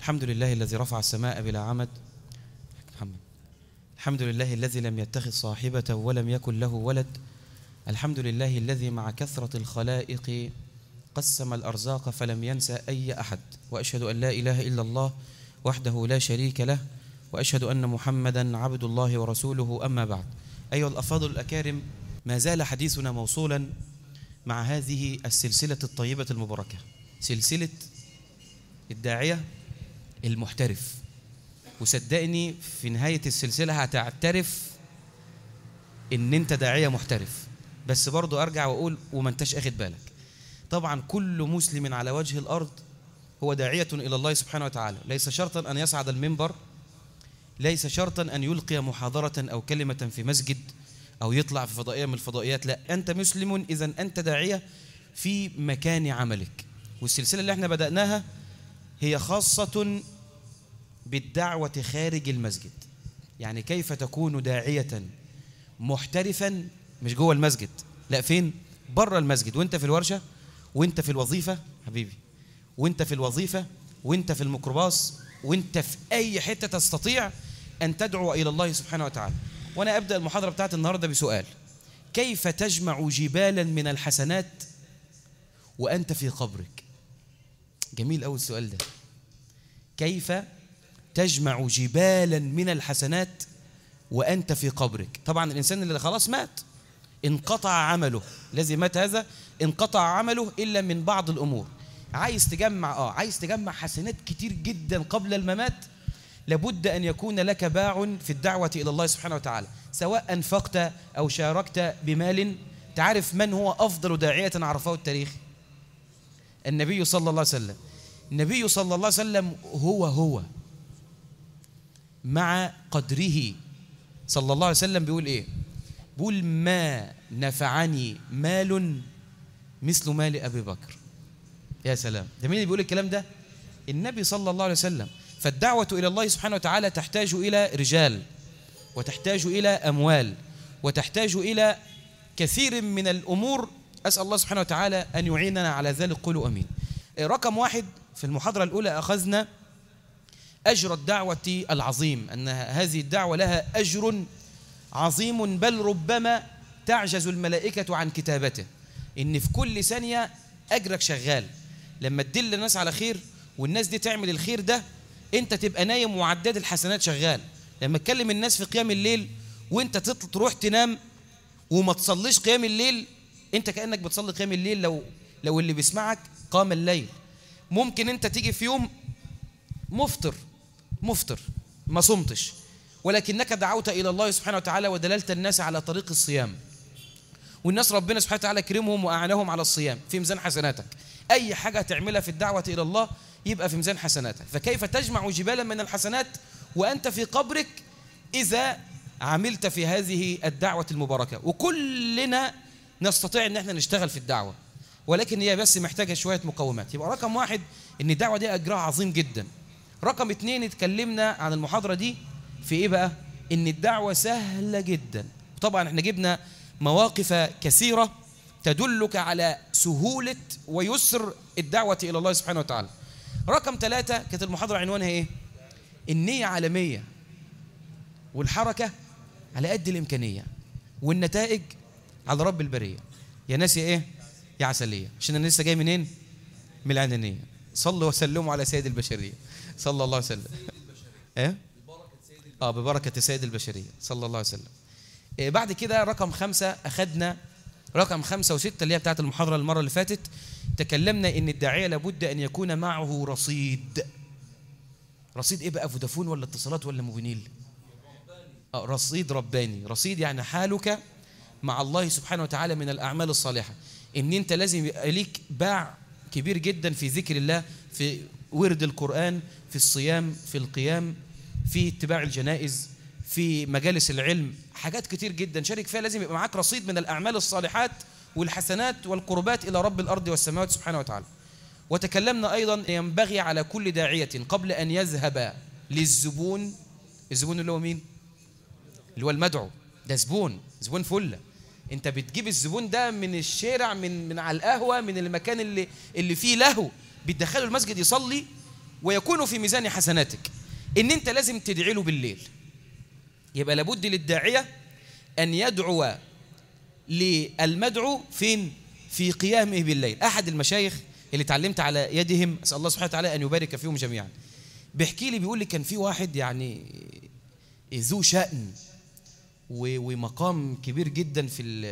الحمد لله الذي رفع السماء بلا عمد. الحمد لله الذي لم يتخذ صاحبة ولم يكن له ولد. الحمد لله الذي مع كثرة الخلائق قسم الأرزاق فلم ينسى أي أحد. وأشهد أن لا إله إلا الله وحده لا شريك له، وأشهد أن محمدا عبد الله ورسوله. أما بعد، أيها الأفاضل الأكارم، ما زال حديثنا موصولا مع هذه السلسلة الطيبة المباركة، سلسلة الداعية المحترف. وصدقني في نهاية السلسلة هتعترف إن أنت داعية محترف. بس برضو أرجع وأقول وما أنتش أخد بالك، طبعا كل مسلم على وجه الأرض هو داعية إلى الله سبحانه وتعالى. ليس شرطا أن يصعد المنبر، ليس شرطا أن يلقي محاضرة أو كلمة في مسجد أو يطلع في فضائية من الفضائيات. لا، أنت مسلم، إذن أنت داعية في مكان عملك. والسلسلة اللي احنا بدأناها هي خاصة بالدعوة خارج المسجد، يعني كيف تكون داعية محترفا، مش جوه المسجد، لا، فين؟ بره المسجد، وانت في الورشة، وانت في الوظيفة حبيبي، وانت في الوظيفة، وانت في الميكروباص، وانت في أي حتة تستطيع أن تدعو إلى الله سبحانه وتعالى. وأنا أبدأ المحاضرة بتاعت النهاردة بسؤال: كيف تجمع جبالا من الحسنات وأنت في قبرك؟ جميل أوي السؤال ده. كيف تجمع جبالا من الحسنات وأنت في قبرك؟ طبعا الإنسان اللي خلاص مات، انقطع عمله، الذي مات هذا انقطع عمله إلا من بعض الأمور. عايز تجمع حسنات كتير جدا قبل الممات، لابد أن يكون لك باع في الدعوة إلى الله سبحانه وتعالى، سواء أنفقت أو شاركت بمال. تعرف من هو أفضل داعية عرفه التاريخ؟ النبي صلى الله عليه وسلم. النبي صلى الله عليه وسلم هو مع قدره صلى الله عليه وسلم بيقول إيه؟ بيقول: ما نفعني مال مثل مال أبي بكر. يا سلام، ده مين اللي بيقول الكلام ده؟ النبي صلى الله عليه وسلم. فالدعوة إلى الله سبحانه وتعالى تحتاج إلى رجال، وتحتاج إلى أموال، وتحتاج إلى كثير من الأمور. أسأل الله سبحانه وتعالى أن يعيننا على ذلك، قولوا أمين. رقم 1 في المحاضرة الأولى أخذنا أجر الدعوة العظيم، أن هذه الدعوة لها أجر عظيم، بل ربما تعجز الملائكة عن كتابته. إن في كل ثانية أجرك شغال. لما تدل الناس على خير والناس دي تعمل الخير ده، أنت تبقى نايم وعداد الحسنات شغال. لما تكلم الناس في قيام الليل وأنت تروح تنام وما تصليش قيام الليل، أنت كأنك بتصلي قيام الليل لو اللي بيسمعك قام الليل. ممكن أنت تيجي في يوم مفطر ما صمتش، ولكنك دعوت إلى الله سبحانه وتعالى ودللت الناس على طريق الصيام، والناس ربنا سبحانه وتعالى كرمهم وأعانهم على الصيام، في ميزان حسناتك. أي حاجة تعملها في الدعوة إلى الله يبقى في ميزان حسناتك. فكيف تجمع جبالا من الحسنات وأنت في قبرك إذا عملت في هذه الدعوة المباركة؟ وكلنا نستطيع أن احنا نشتغل في الدعوة، ولكن هي بس محتاجة شوية مقومات. يبقى رقم 1 أن الدعوة دي أجرها عظيم جدا. رقم 2 اتكلمنا عن المحاضرة دي في إيه بقى؟ أن الدعوة سهلة جدا. طبعا احنا جبنا مواقف كثيرة تدلك على سهولة ويسر الدعوة إلى الله سبحانه وتعالى. رقم 3 كانت المحاضرة عنوانها إيه؟ النية عالمية، والحركة على قد الإمكانية، والنتائج على رب البرية. يا ناس يا إيه؟ يا عسلية، عشان أنا لسه جاي منين؟ من العنانية. صلوا وسلموا على سيد البشرية صلى الله عليه وسلم. إيه؟ ببركة سيد البشرية صلى الله عليه وسلم. بعد كده رقم 5 أخذنا رقم 5 و6 اللي هي بتاعت المحاضرة المرة اللي فاتت. تكلمنا إن الداعية لابد أن يكون معه رصيد. رصيد إيه بقى؟ فودافون ولا اتصالات ولا موبينيل؟ رصيد رباني. رصيد يعني حالك مع الله سبحانه وتعالى من الأعمال الصالحة. إن أنت لازم يبقى ليك باع كبير جدا في ذكر الله، في ورد القرآن، في الصيام، في القيام، في اتباع الجنائز، في مجالس العلم، حاجات كتير جدا شارك فيها. لازم يبقى معاك رصيد من الأعمال الصالحات والحسنات والقربات إلى رب الأرض والسماوات سبحانه وتعالى. وتكلمنا أيضا ينبغي على كل داعية قبل أن يذهب للزبون، الزبون اللي هو مين؟ اللي هو المدعو، ده زبون فلة. انت بتجيب الزبون ده من الشارع، من على القهوة، من المكان اللي فيه لهو، بتدخله المسجد يصلي، ويكون في ميزان حسناتك، إن أنت لازم تدعي له بالليل. يبقى لابد للداعية أن يدعو للمدعو فين؟ في قيامه بالليل. أحد المشايخ اللي اتعلمت على يدهم، أسأل الله سبحانه وتعالى أن يبارك فيهم جميعا، بيحكي لي بيقول لي كان في واحد يعني ذو شأن ومقام كبير جدا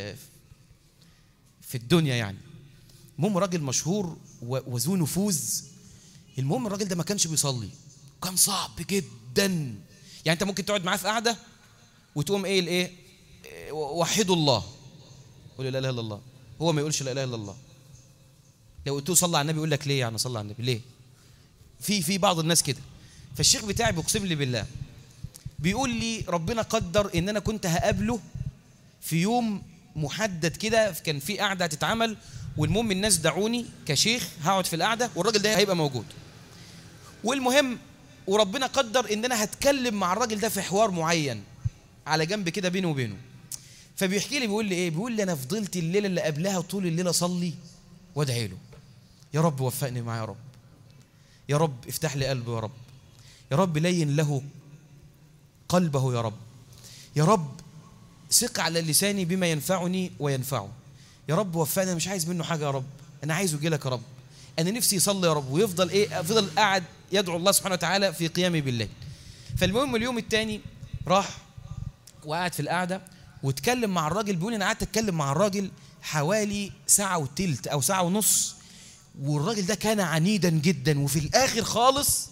في الدنيا يعني. المهم راجل مشهور وذو نفوذ. المهم الراجل ده ما كانش بيصلي، كان صعب جدا. يعني انت ممكن تقعد معاه في قعده وتقوم ايه وحدوا الله، قول لا اله الا الله، هو ما يقولش لا اله الا الله. لو قلت له صلى على النبي يقول لك ليه يعني صلى على النبي ليه؟ في بعض الناس كده. فالشيخ بتاعي بيقسم لي بالله، بيقول لي ربنا قدر ان انا كنت هقابله في يوم محدد كده، كان في قعده هتتعمل، والمهم الناس دعوني كشيخ هقعد في القعده والراجل ده هيبقى موجود. والمهم وربنا قدر ان انا هتكلم مع الراجل ده في حوار معين على جنب كده بينه وبينه. فبيحكي لي بيقول لي ايه، بيقول لي انا فضلت الليله اللي قبلها طول الليل اصلي وادعي له، يا رب وفقني معاه، يا رب يا رب افتح لي قلبه، يا رب يا رب لين له قلبه، يا رب يا رب ثق على لساني بما ينفعني وينفعه، يا رب وفقني، انا مش عايز منه حاجه يا رب، انا عايزه يجي لك يا رب، انا نفسي يصلي يا رب. ويفضل فضل قاعد يدعو الله سبحانه وتعالى في قيامه بالليل. فالمهم اليوم الثاني راح وقعد في القعده واتكلم مع الراجل. بيقول انا قعدت اتكلم مع الراجل حوالي ساعه وثلث او ساعه ونص، والراجل ده كان عنيدا جدا، وفي الاخر خالص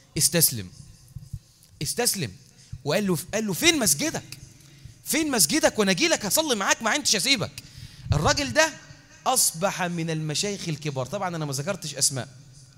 استسلم وقال له فين مسجدك؟ فين مسجدك وانا اجي لك اصلي معاك، ما عنديش اسيبك. الراجل ده اصبح من المشايخ الكبار، طبعا انا ما ذكرتش اسماء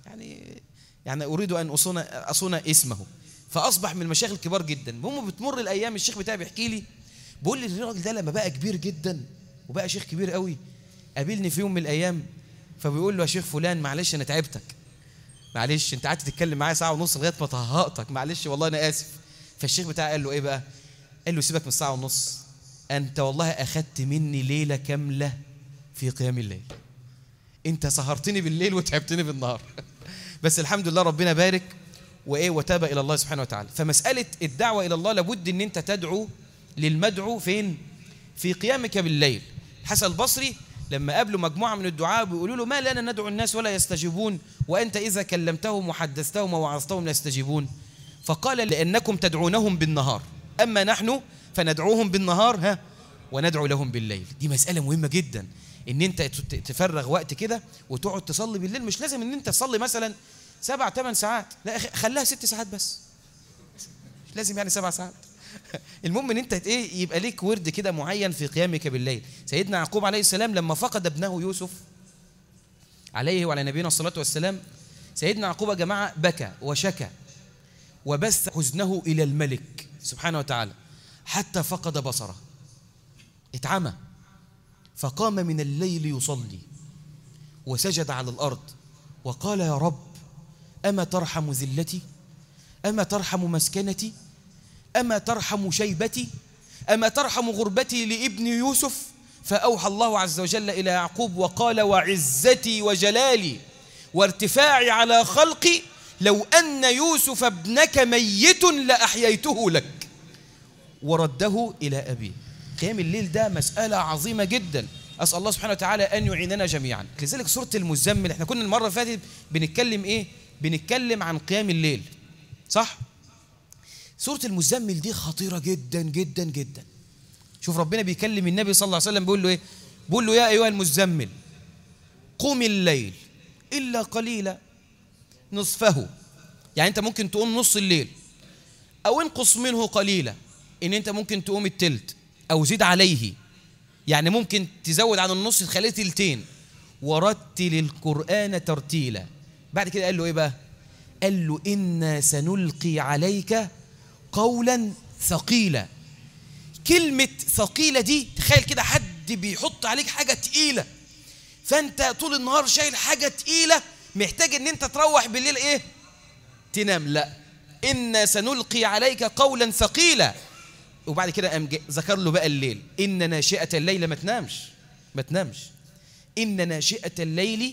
يعني اريد ان اصون اسمه، فاصبح من المشايخ الكبار جدا. المهم بتمر الايام، الشيخ بتاعي بيحكي لي بيقول لي الراجل ده لما بقى كبير جدا وبقى شيخ كبير قوي، قابلني في يوم من الايام فبيقول له يا شيخ فلان معلش انا تعبتك، معلش انت قعدت تتكلم معايا ساعه ونص لغايه ما طهقتك، معلش والله انا اسف. فالشيخ بتاعي قال له ايه بقى؟ قال له سيبك من الساعه ونص، انت والله اخذت مني ليله كامله في قيام الليل، انت سهرتني بالليل وتعبتني بالنهار. بس الحمد لله ربنا بارك وتاب الى الله سبحانه وتعالى. فمساله الدعوه الى الله لابد ان انت تدعو للمدعو فين؟ في قيامك بالليل. الحسن البصري لما قابلوا مجموعه من الدعاء بيقولوا له ما لنا ندعو الناس ولا يستجيبون وانت اذا كلمتهم وحدثتهم ووعظتهم لا يستجيبون؟ فقال لانكم تدعونهم بالنهار، اما نحن فندعوهم بالنهار وندعو لهم بالليل. دي مساله مهمه جدا، ان انت تفرغ وقت كده وتقعد تصلي بالليل. مش لازم ان انت تصلي مثلا 7-8 ساعات، لا خليها 6 ساعات بس، مش لازم يعني 7 ساعات. المهم ان انت يبقى ليك ورد كده معين في قيامك بالليل. سيدنا يعقوب عليه السلام لما فقد ابنه يوسف عليه وعلى نبينا الصلاة والسلام، سيدنا يعقوب يا جماعة بكى وشكى وبث حزنه إلى الملك سبحانه وتعالى حتى فقد بصره، اتعمى. فقام من الليل يصلي وسجد على الأرض وقال يا رب أما ترحم ذلتي؟ أما ترحم مسكنتي؟ أما ترحم شيبتي؟ أما ترحم غربتي لابن يوسف؟ فأوحى الله عز وجل إلى يعقوب وقال وعزتي وجلالي وارتفاعي على خلقي لو أن يوسف ابنك ميت لأحييته لك ورده إلى أبيه. قيام الليل ده مسألة عظيمة جدا، أسأل الله سبحانه وتعالى أن يعيننا جميعا. لذلك سورة المزمل احنا كنا المرة اللي فاتت بنتكلم بنتكلم عن قيام الليل، صح؟ سورة المزمل دي خطيرة جدا جدا جدا. شوف ربنا بيكلم النبي صلى الله عليه وسلم بيقول له بيقول له يا أيها المزمل قم الليل إلا قليلا نصفه، يعني أنت ممكن تقوم نص الليل أو انقص منه قليلا، إن أنت ممكن تقوم التلت أو زيد عليه، يعني ممكن تزود عن النص تخليه تلتين. ورتل القرآن ترتيلا. بعد كده قال له إيه بقى؟ قال له إنا سنلقي عليك قولا ثقيلا. كلمة ثقيلة دي تخيل كده حد بيحط عليك حاجة تقيلة، فأنت طول النهار شايل حاجة تقيلة، محتاج إن أنت تروح بالليل تنام. لا، إنا سنلقي عليك قولا ثقيلا. وبعد كده قام ذكر له بقى الليل، إن ناشئة الليل ما تنامش. إن ناشئة الليل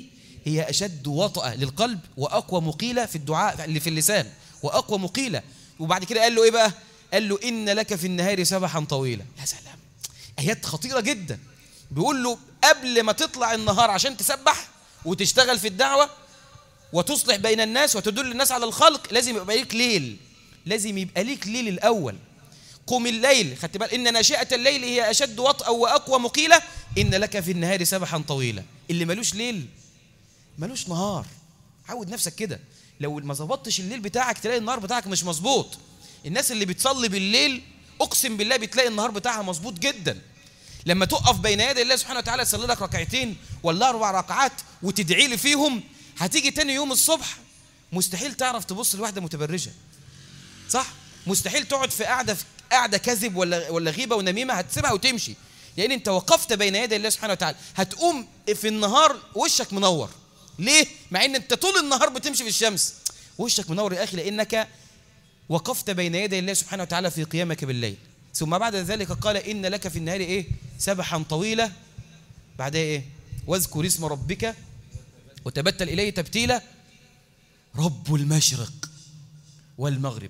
هي أشد وطأة للقلب وأقوى مقيلة في الدعاء اللي في اللسان، وأقوى مقيلة. وبعد كده قال له إيه بقى؟ قال له إن لك في النهار سبحا طويلا. يا سلام، آيات خطيرة جدا. بيقول له قبل ما تطلع النهار عشان تسبح وتشتغل في الدعوة وتصلح بين الناس وتدل الناس على الخلق، لازم يبقى ليك ليل، لازم يبقى ليك ليل الأول. قم الليل، خدت بالك إن ناشئة الليل هي أشد وطأ وأقوى مقيلة. إن لك في النهار سبحا طويلا. اللي ملوش ليل ملوش نهار. عود نفسك كده، لو ما ظبطتش الليل بتاعك تلاقي النهار بتاعك مش مظبوط. الناس اللي بتصلي بالليل أقسم بالله بتلاقي النهار بتاعها مظبوط جدا. لما تقف بين يدي الله سبحانه وتعالى تصلي لك ركعتين ولا 4 ركعات وتدعي لي فيهم، هتيجي تاني يوم الصبح مستحيل تعرف تبص لواحدة متبرجة، صح؟ مستحيل تقعد في قاعدة كذب ولا غيبة ونميمة، هتسيبها وتمشي، لأن أنت وقفت بين يدي الله سبحانه وتعالى. هتقوم في النهار وشك منور. ليه؟ مع أن أنت طول النهار بتمشي في الشمس، وشك منور يا أخي، لأنك وقفت بين يدي الله سبحانه وتعالى في قيامك بالليل. ثم بعد ذلك قال إن لك في النهار إيه؟ سبحا طويلة. بعدها إيه؟ واذكر اسم ربك وتبتل إليه تبتيلا. رب المشرق والمغرب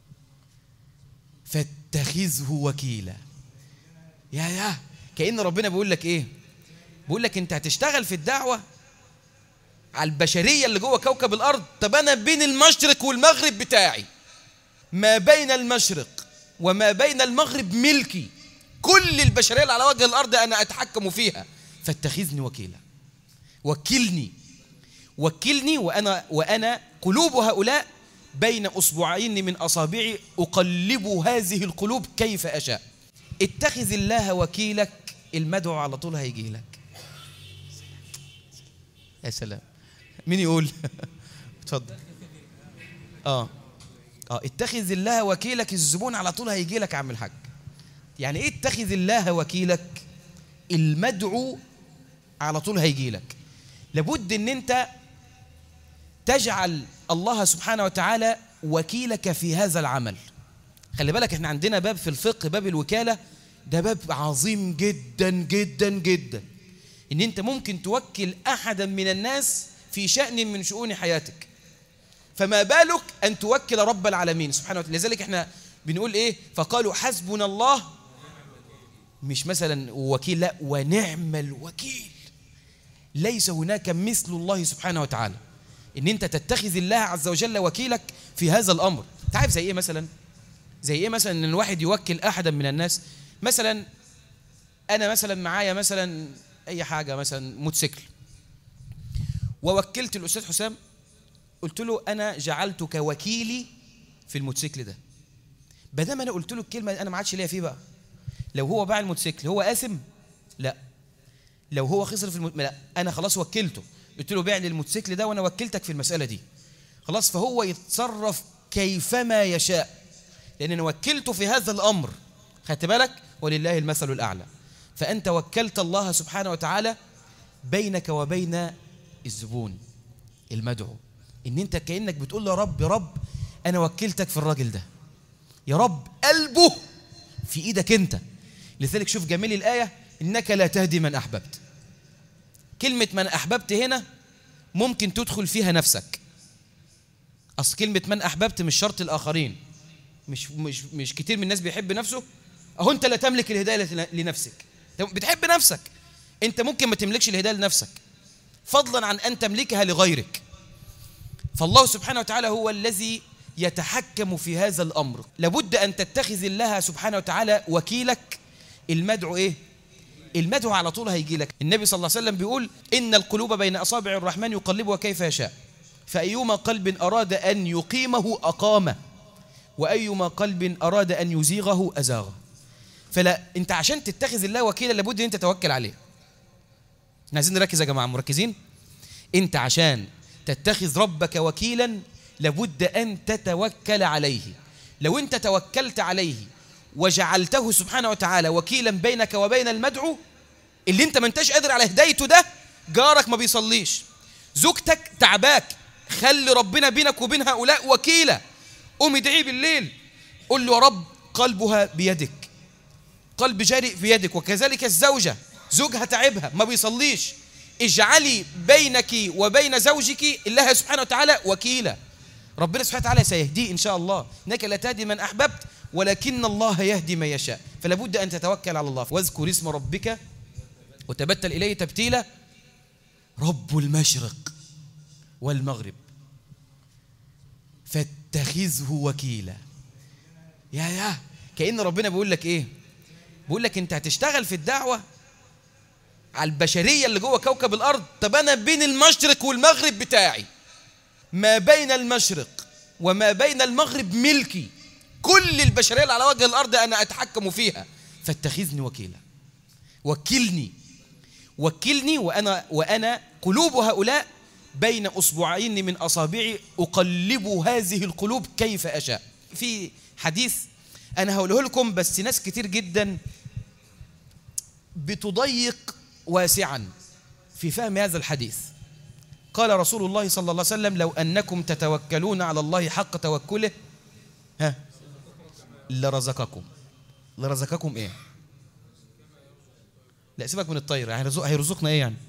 فاتخذه وكيلا. يا كأن ربنا بيقول لك إيه؟ بيقول لك أنت هتشتغل في الدعوة على البشرية اللي جوه كوكب الأرض. طب أنا بين المشرق والمغرب بتاعي، ما بين المشرق وما بين المغرب ملكي، كل البشرية اللي على وجه الأرض أنا أتحكم فيها. فاتخذني وكيلا، وكلني وأنا قلوب هؤلاء بين أصبعين من أصابعي أقلب هذه القلوب كيف أشاء. اتخذ الله وكيلك، المدعو على طول هيجي لك. يا سلام، مين يقول؟ اتفضل. اتخذ الله وكيلك، الزبون على طول هيجي لك. عم الحاج، يعني ايه اتخذ الله وكيلك؟ المدعو على طول هيجي لك. لابد ان انت تجعل الله سبحانه وتعالى وكيلك في هذا العمل. خلي بالك احنا عندنا باب في الفقه، باب الوكالة، ده باب عظيم جدا جدا جدا. ان انت ممكن توكل احدا من الناس في شأن من شؤون حياتك، فما بالك أن توكل رب العالمين سبحانه وتعالى. لذلك احنا بنقول إيه؟ فقالوا حسبنا الله، مش مثلا وكيل، لا، ونعم الوكيل. ليس هناك مثل الله سبحانه وتعالى. إن أنت تتخذ الله عز وجل وكيلك في هذا الأمر. تعرف زي إيه مثلا؟ زي إيه مثلا إن الواحد يوكل أحدا من الناس. مثلا أنا مثلا معايا مثلا أي حاجة، مثلا موتوسيكل، ووكلت الأستاذ حسام، قلت له أنا جعلتك وكيلي في الموتوسيكل ده. بدل أنا قلت له الكلمة أنا ما عادش ليا فيه بقى. لو هو باع الموتوسيكل هو آثم؟ لا. لو هو خسر في لا، أنا خلاص وكلته، قلت له بيع لي الموتوسيكل ده وأنا وكلتك في المسألة دي، خلاص. فهو يتصرف كيفما يشاء، لأن أنا وكلته في هذا الأمر. خدت بالك؟ ولله المثل الأعلى. فأنت وكلت الله سبحانه وتعالى بينك وبين الزبون المدعو، إن أنت كأنك بتقول له يا رب أنا وكلتك في الراجل ده، يا رب قلبه في إيدك أنت. لذلك شوف جميل الآية، إنك لا تهدي من أحببت. كلمة من أحببت هنا ممكن تدخل فيها نفسك. أصل كلمة من أحببت مش شرط الآخرين. مش كتير من الناس بيحب نفسه. أهو أنت لا تملك الهداية لنفسك، بتحب نفسك. أنت ممكن ما تملكش الهداية لنفسك فضلا عن أن تملكها لغيرك. فالله سبحانه وتعالى هو الذي يتحكم في هذا الأمر. لابد أن تتخذ الله سبحانه وتعالى وكيلك. المدعو إيه؟ المدعو على طول هيجي لك. النبي صلى الله عليه وسلم بيقول إن القلوب بين أصابع الرحمن يقلبها كيف يشاء، فأيما قلب أراد أن يقيمه أقامه، وأيما قلب أراد أن يزيغه أزاغه. فلا، أنت عشان تتخذ الله وكيلا لابد أن أنت توكل عليه. عايزين نركز يا جماعة، مركزين؟ أنت عشان تتخذ ربك وكيلا لابد أن تتوكل عليه. لو أنت توكلت عليه وجعلته سبحانه وتعالى وكيلا بينك وبين المدعو اللي أنت ما انتش قادر على هدايته ده، جارك ما بيصليش، زوجتك تعباك، خلي ربنا بينك وبين هؤلاء وكيلا. قوم ادعي بالليل، قل له يا رب قلبها بيدك، قلب جاري بيدك. وكذلك الزوجة، زوجها تعبها ما بيصليش، اجعلي بينك وبين زوجك الله سبحانه وتعالى وكيلا. ربنا سبحانه وتعالى سيهديه إن شاء الله، إنك لا تهدي من أحببت ولكن الله يهدي من يشاء. فلا بد أن تتوكل على الله. واذكر اسم ربك وتبتل إليه تبتيلا. رب المشرق والمغرب فاتخذه وكيلا. يا كأن ربنا بيقول لك إيه؟ بيقول لك أنت هتشتغل في الدعوة على البشرية اللي جوه كوكب الأرض. طب أنا بين المشرق والمغرب بتاعي، ما بين المشرق وما بين المغرب ملكي، كل البشرية اللي على وجه الأرض أنا أتحكم فيها. فاتخذني وكيلا. وكلني وأنا قلوب هؤلاء بين أصبعين من أصابعي أقلب هذه القلوب كيف أشاء. في حديث أنا هقوله لكم، بس ناس كتير جدا بتضيق واسعا في فهم هذا الحديث. قال رسول الله صلى الله عليه وسلم: لو أنكم تتوكلون على الله حق توكله لرزقكم إيه؟ لا سيبك من الطير، يعني هيرزقنا إيه يعني؟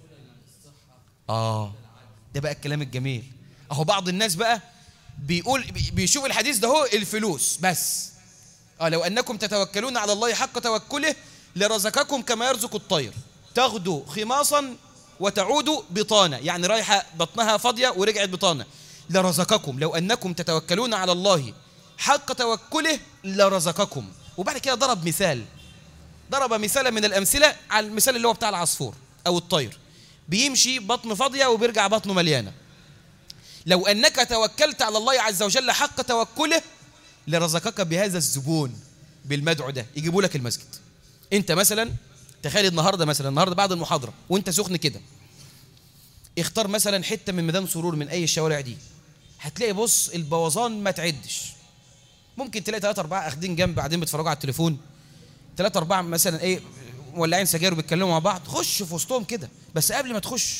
ده بقى الكلام الجميل. أهو بعض الناس بقى بيشوف الحديث ده هو الفلوس بس. لو أنكم تتوكلون على الله حق توكله لرزقكم كما يرزق الطير، تغدو خماصا وتعود بطانة، يعني رايحة بطنها فاضية ورجعت بطانة. لرزقكم، لو أنكم تتوكلون على الله حق توكله لرزقكم. وبعد كده ضرب مثالا من الأمثلة على المثال اللي هو بتاع العصفور أو الطير، بيمشي بطن فاضية وبيرجع بطنه مليانة. لو أنك توكلت على الله عز وجل حق توكله لرزقك بهذا الزبون بالمدعو ده يجيبوا لك المسجد. انت مثلا تخيل النهارده بعد المحاضرة وانت سخن كده، اختار مثلا حتة من ميدان سرور من اي الشوارع دي، هتلاقي بص البوظان ما تعدش. ممكن تلاقي 3 4 اخدين جنب قاعدين بيتفرجوا على التليفون، 3 4 مثلا مولعين سجاير وبيتكلموا مع بعض. خش في وسطهم كده، بس قبل ما تخش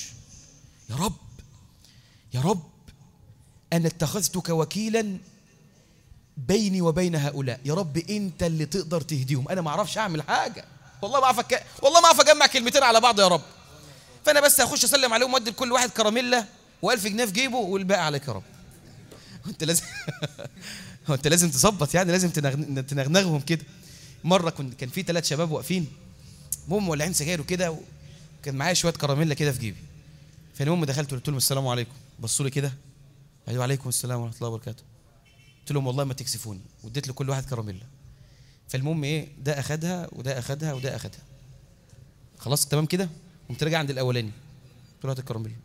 يا رب انا اتخذتك وكيلا بيني وبين هؤلاء. يا رب انت اللي تقدر تهديهم، انا ما اعرفش اعمل حاجه، والله ما اعرف اجمع كلمتين على بعض يا رب. فانا بس هخش اسلم عليهم وادي لكل واحد كراميلا و1000 جنيه في جيبه والباقي عليك يا رب. انت لازم تظبط، يعني لازم تنغنغهم كده. مره كان في 3 شباب واقفين، المهم مولعين سجاير وكده، وكان معايا شويه كراميلا كده في جيبي. فالمهم دخلت قلت لهم السلام عليكم، بصوا لي كده، ايوه عليكم السلام ورحمه الله وبركاته. قلت لهم والله ما تكسفوني، واديت لكل واحد كراميلا. فالمهم ده اخدها وده اخدها وده اخدها، خلاص تمام كده. قمت راجع عند الاولاني قلت له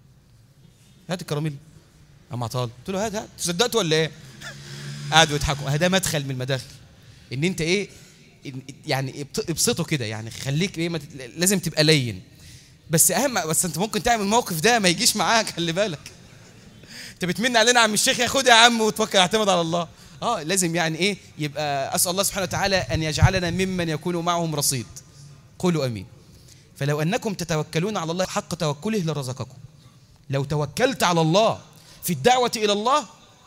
هات الكراميلا. قام عطال، قلت له هات تصدقت ولا ايه؟ قعدوا يضحكوا. ده مدخل من المداخل ان انت يعني ابسطه كده، يعني خليك لازم تبقى لين. بس انت ممكن تعمل الموقف ده ما يجيش معاك، خلي بالك. انت بتمن علينا عم الشيخ، ياخد يا عم وتوكل اعتمد على الله. لازم يعني يبقى اسال الله سبحانه وتعالى ان يجعلنا ممن يكون معهم رصيد. قولوا امين. فلو انكم تتوكلون على الله حق توكله لرزقكم. لو توكلت على الله في الدعوه الى الله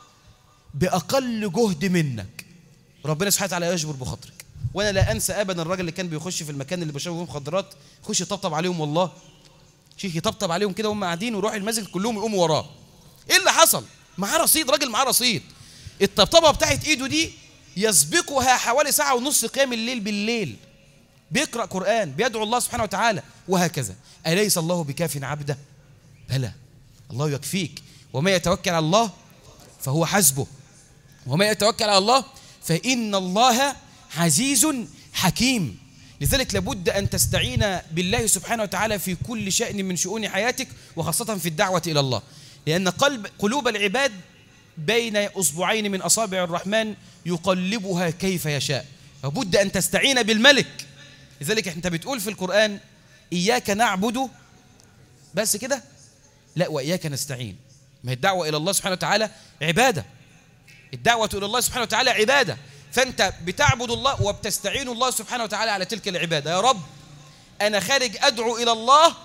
باقل جهد منك، ربنا سبحانه وتعالى يجبر بخاطرك. وانا لا انسى ابدا الراجل اللي كان بيخش في المكان اللي بيشربوا فيه مخدرات، يخش يطبطب عليهم، والله شيخ يطبطب عليهم كده وهم قاعدين، ويروح المسجد كلهم يقوموا وراه. ايه اللي حصل؟ معاه رصيد، راجل معاه رصيد. الطبطبه بتاعت ايده دي يسبقها حوالي 1.5 ساعة قيام الليل بالليل، بيقرأ قرآن، بيدعو الله سبحانه وتعالى، وهكذا. أليس الله بكاف عبده؟ بلى، الله يكفيك. وما يتوكل على الله فهو حسبه، وما يتوكل على الله فإن الله عزيز حكيم. لذلك لابد أن تستعين بالله سبحانه وتعالى في كل شأن من شؤون حياتك، وخاصة في الدعوة إلى الله، لأن قلوب العباد بين أصبعين من أصابع الرحمن يقلبها كيف يشاء. لابد أن تستعين بالملك. لذلك أنت بتقول في القرآن إياك نعبد بس كده؟ لا، وإياك نستعين. ما هي الدعوة إلى الله سبحانه وتعالى عبادة، الدعوة إلى الله سبحانه وتعالى عبادة. فأنت بتعبد الله وبتستعين الله سبحانه وتعالى على تلك العبادة. يا رب أنا خارج أدعو إلى الله،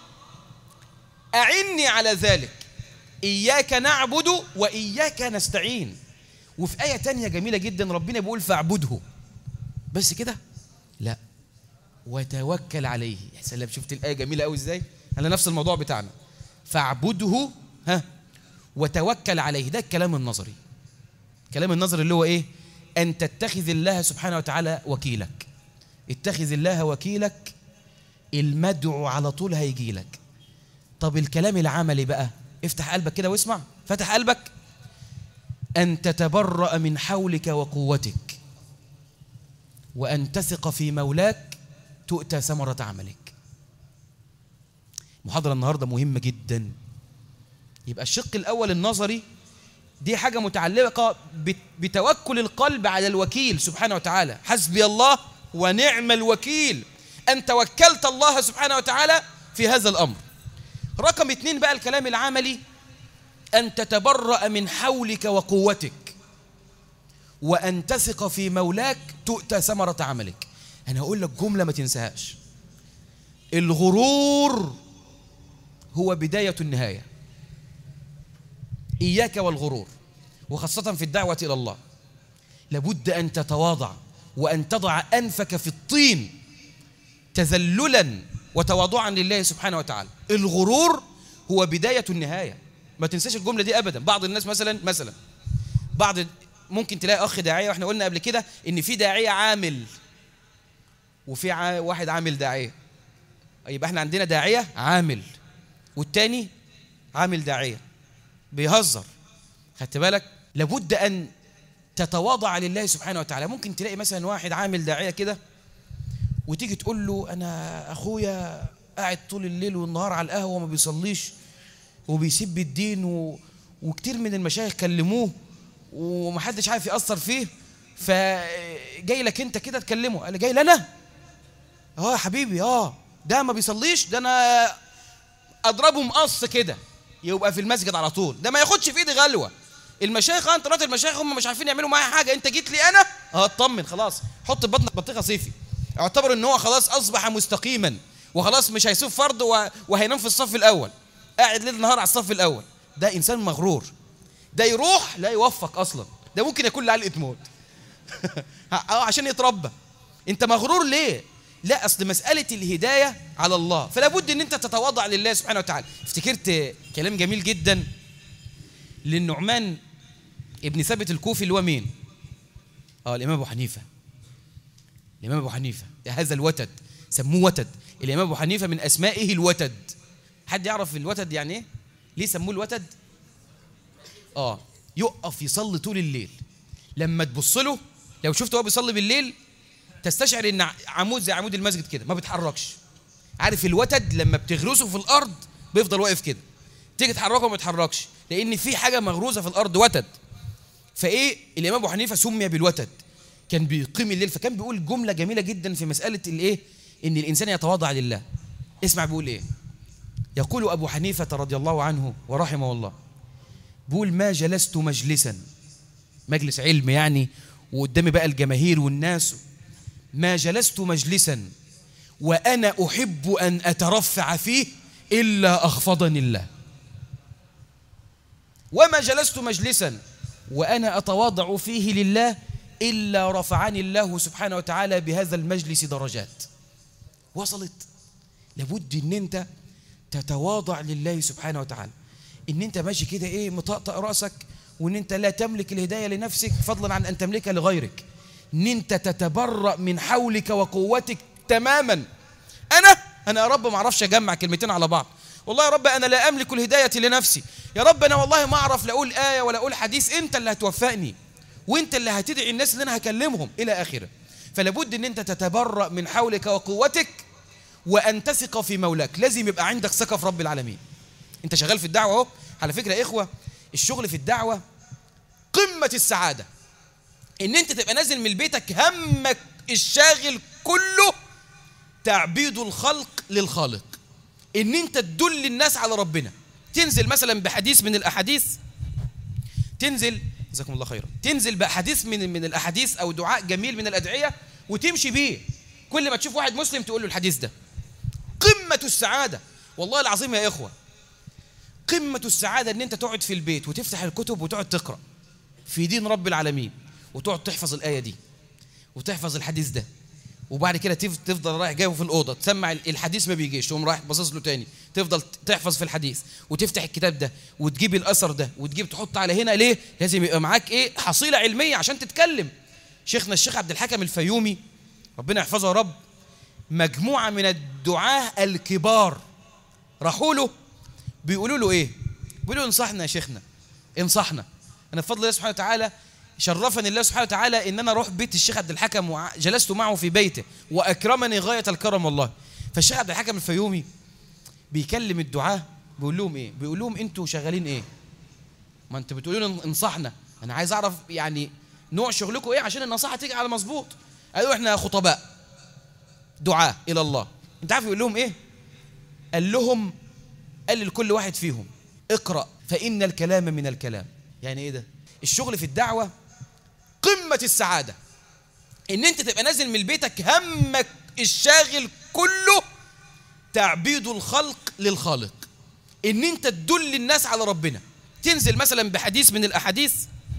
أعني على ذلك. إياك نعبد وإياك نستعين. وفي آية تانية جميلة جدا ربنا بيقول فاعبده بس كده؟ لا، وتوكل عليه. يا سلام، شفت الآية جميلة قوي إزاي؟ على نفس الموضوع بتاعنا. فاعبده وتوكل عليه. ده الكلام النظري. الكلام النظري اللي هو ايه؟ ان تتخذ الله سبحانه وتعالى وكيلك. اتخذ الله وكيلك، المدعو على طول هيجي لك. طب الكلام العملي بقى، افتح قلبك كده واسمع. فتح قلبك. ان تتبرأ من حولك وقوتك، وان تثق في مولاك، تؤتى ثمرة عملك. محاضرة النهاردة مهمة جدا. يبقى الشق الأول النظري، دي حاجة متعلقة بتوكل القلب على الوكيل سبحانه وتعالى. حسبي الله ونعم الوكيل، أن توكلت الله سبحانه وتعالى في هذا الأمر. رقم 2 بقى الكلام العملي، أن تتبرأ من حولك وقوتك، وأن تثق في مولاك، تؤتى ثمرة عملك. أنا هقول لك جملة ما تنساهاش. الغرور هو بداية النهاية. إياك والغرور، وخاصة في الدعوة إلى الله. لابد أن تتواضع، وأن تضع أنفك في الطين تذللا وتواضعا لله سبحانه وتعالى. الغرور هو بداية النهاية. ما تنساش الجملة دي أبدا. بعض الناس مثلا ممكن تلاقي أخ داعية، وإحنا قلنا قبل كده إن في داعية عامل وفي واحد عامل داعية. يبقى إحنا عندنا داعية عامل، والتاني عامل داعية بيهزر. خدت بالك؟ لابد أن تتواضع لله سبحانه وتعالى. ممكن تلاقي مثلا واحد عامل داعية كده، وتيجي تقول له أنا أخويا قاعد طول الليل والنهار على القهوة وما بيصليش وبيسب الدين، وكتير من المشايخ كلموه ومحدش عارف يأثر فيه، فجاي لك أنت كده تكلمه. قال جاي لنا؟ يا حبيبي ده ما بيصليش، ده أنا أضربه مقص كده يبقى في المسجد على طول، ده ما ياخدش في ايدي غلوه. المشايخ انت رات المشايخ هم مش عارفين يعملوا معايا حاجه، انت جيت لي انا اطمن خلاص. حط في بطنك بطيخه صيفي، اعتبر ان هو خلاص اصبح مستقيما، وخلاص مش هيسوف فرض وهينام في الصف الاول، قاعد ليل نهار على الصف الاول. ده انسان مغرور. ده يروح لا يوفق اصلا، ده ممكن يكون له علقه موت عشان يتربى. انت مغرور ليه؟ لا، أصل مسألة الهداية على الله، فلا بد أن أنت تتواضع لله سبحانه وتعالى. افتكرت كلام جميل جدا للنعمان ابن ثابت الكوفي، اللي هو مين؟ الإمام أبو حنيفة. الإمام أبو حنيفة هذا الوتد، سموه وتد. الإمام أبو حنيفة من أسمائه الوتد. حد يعرف الوتد يعني إيه؟ ليه سموه الوتد؟ يقف يصلي طول الليل. لما تبص له، لو شفته هو بيصلي بالليل، تستشعر ان عمود زي عمود المسجد كده ما بيتحركش. عارف الوتد لما بتغرسه في الارض بيفضل واقف كده، تيجي تحركه ما بيتحركش، لان في حاجه مغروسه في الارض، وتد. فايه الامام ابو حنيفه سمي بالوتد. كان بيقيم الليل، فكان بيقول جمله جميله جدا في مساله الايه، ان الانسان يتواضع لله. اسمع بيقول ايه. يقول ابو حنيفه رضي الله عنه ورحمه الله، بيقول ما جلست مجلسا، مجلس علم يعني، وقدامي بقى الجماهير والناس، ما جلست مجلسا وأنا أحب أن أترفع فيه إلا أخفضني الله، وما جلست مجلسا وأنا أتواضع فيه لله إلا رفعني الله سبحانه وتعالى بهذا المجلس درجات. وصلت. لابد أن أنت تتواضع لله سبحانه وتعالى، أن أنت ماشي كده مطقطق رأسك، وأن أنت لا تملك الهداية لنفسك فضلا عن أن تملكها لغيرك، ان انت تتبرأ من حولك وقوتك تماما. انا يا رب ما اعرفش اجمع كلمتين على بعض. والله يا رب انا لا املك الهدايه لنفسي. يا رب انا والله ما اعرف لا اقول ايه ولا اقول حديث، انت اللي هتوفقني، وانت اللي هتدعي الناس اللي انا هكلمهم الى اخره. فلا بد ان انت تتبرأ من حولك وقوتك، وان تثق في مولاك. لازم يبقى عندك ثقه في رب العالمين. انت شغال في الدعوه اهو. على فكره يا اخوه، الشغل في الدعوه قمه السعاده. ان انت تبقى نازل من بيتك همك الشاغل كله تعبيد الخلق للخالق، ان انت تدل الناس على ربنا. تنزل مثلا بحديث من الاحاديث، تنزل جزاكم الله خيرا، تنزل بحديث من الاحاديث او دعاء جميل من الادعيه وتمشي بيه. كل ما تشوف واحد مسلم تقول له الحديث ده. قمه السعاده والله العظيم يا اخوه، قمه السعاده ان انت تقعد في البيت وتفتح الكتب وتقعد تقرا في دين رب العالمين، وتقعد تحفظ الآية دي وتحفظ الحديث ده وبعد كده تفضل رايح جاي في الاوضه تسمع الحديث ما بيجيش، تقوم رايح باصص له تاني، تفضل تحفظ في الحديث وتفتح الكتاب ده وتجيب الاثر ده وتجيب تحط على هنا. ليه؟ لازم يبقى معاك ايه؟ حصيله علميه عشان تتكلم. شيخنا الشيخ عبد الحكم الفيومي ربنا يحفظه يا رب، مجموعه من الدعاه الكبار راحوا له بيقولوا له ايه؟ بيقولوا انصحنا يا شيخنا، انصحنا. انا بفضل الله سبحانه وتعالى شرفني الله سبحانه وتعالى ان انا اروح بيت الشيخ عبد الحكم وجلست معه في بيته واكرمني غايه الكرم والله. فالشيخ عبد الحكم الفيومي بيكلم الدعاة بيقول لهم ايه؟ بيقول لهم انتوا شغالين ايه؟ ما انتوا بتقولوا لي انصحنا، انا عايز اعرف يعني نوع شغلكم ايه عشان النصيحه تيجي على مظبوط. قالوا احنا خطباء دعاة الى الله. انت عارف يقول لهم ايه؟ قال لهم، قال لكل واحد فيهم اقرأ فإن الكلام من الكلام. يعني ايه ده؟ الشغل في الدعوة قمة السعادة ان انت تبقى نازل من بيتك همك الشاغل كله تعبيد الخلق للخالق، ان انت تدل الناس على ربنا. تنزل مثلا بحديث من الاحاديث،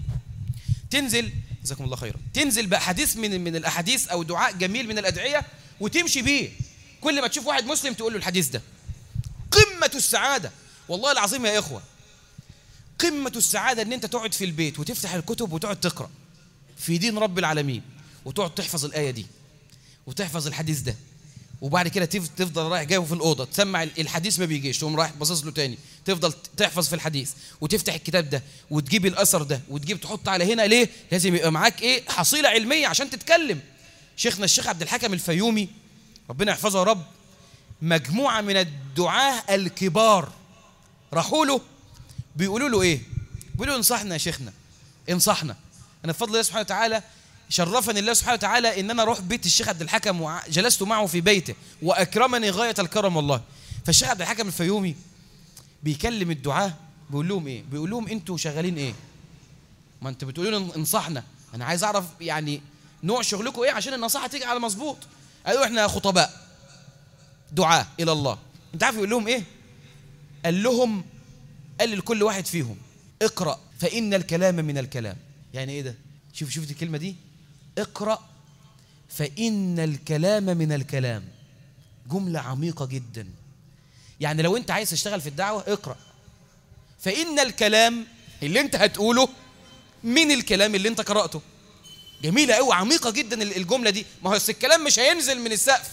تنزل جزاكم الله خيرا، تنزل بحديث من الاحاديث او دعاء جميل من الادعية وتمشي بيه. كل ما تشوف واحد مسلم تقول له الحديث ده. قمة السعادة والله العظيم يا إخوة، قمة السعادة ان انت تقعد في البيت وتفتح الكتب وتقعد تقرأ في دين رب العالمين وتقعد تحفظ الآية دي وتحفظ الحديث ده، وبعد كده تفضل رايح جاي في الأوضة تسمع الحديث ما بيجيش، تقوم رايح باصص له تاني، تفضل تحفظ في الحديث وتفتح الكتاب ده وتجيب الأثر ده وتجيب تحط على هنا. ليه؟ لازم يبقى معاك ايه؟ حصيلة علمية عشان تتكلم. شيخنا الشيخ عبد الحكم الفيومي ربنا يحفظه يا رب، مجموعة من الدعاة الكبار راحوا له بيقولوا له ايه؟ بيقولوا انصحنا يا شيخنا، انصحنا. انا بفضل الله سبحانه وتعالى شرفني الله سبحانه وتعالى ان انا اروح بيت الشيخ عبد الحكم وجلست معه في بيته واكرمني غايه الكرم والله. فالشيخ عبد الحكم الفيومي بيكلم الدعاة بيقول لهم ايه؟ بيقول لهم انتوا شغالين ايه؟ ما انتوا بتقولوا لي انصحنا، انا عايز اعرف يعني نوع شغلكم ايه عشان النصيحه تيجي على مظبوط. قالوا احنا خطباء دعاة الى الله. انت عارف يقول لهم ايه؟ قال لهم، قال لكل واحد فيهم اقرأ فإن الكلام من الكلام. يعني ايه ده؟ شوف الكلمة دي، اقرأ فإن الكلام من الكلام. جملة عميقة جدا. يعني لو انت عايز تشتغل في الدعوة اقرأ فإن الكلام اللي انت هتقوله من الكلام اللي انت قرأته. جميلة قوي، عميقة جدا الجملة دي. ما هو الكلام مش هينزل من السقف،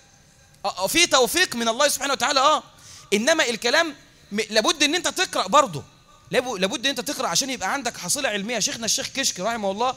في توفيق من الله سبحانه وتعالى انما الكلام لابد ان انت تقرأ برضه، لابد ان انت تقرأ عشان يبقى عندك حصيلة علمية. شيخنا الشيخ كشك رحمه الله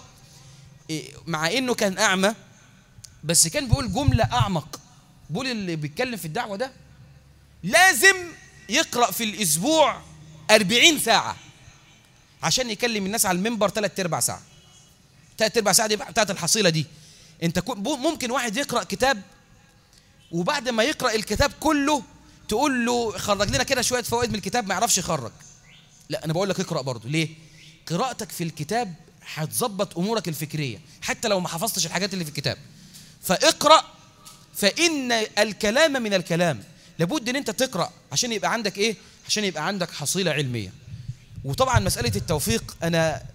مع انه كان اعمى بس كان بيقول جملة اعمق، بيقول اللي بيتكلم في الدعوة ده لازم يقرأ في الاسبوع 40 ساعة عشان يكلم الناس على المنبر 3/4 ساعة. 3/4 ساعة دي بتاعت الحصيلة دي. انت ممكن واحد يقرأ كتاب وبعد ما يقرأ الكتاب كله تقول له خرج لنا كده شوية فوائد من الكتاب ما يعرفش يخرج. لا انا بقول لك اقرأ برضه. ليه؟ قراءتك في الكتاب هتظبط امورك الفكرية حتى لو ما حفظتش الحاجات اللي في الكتاب. فاقرأ فإن الكلام من الكلام. لابد ان انت تقرأ عشان يبقى عندك ايه؟ عشان يبقى عندك حصيلة علمية. وطبعا مسألة التوفيق، انا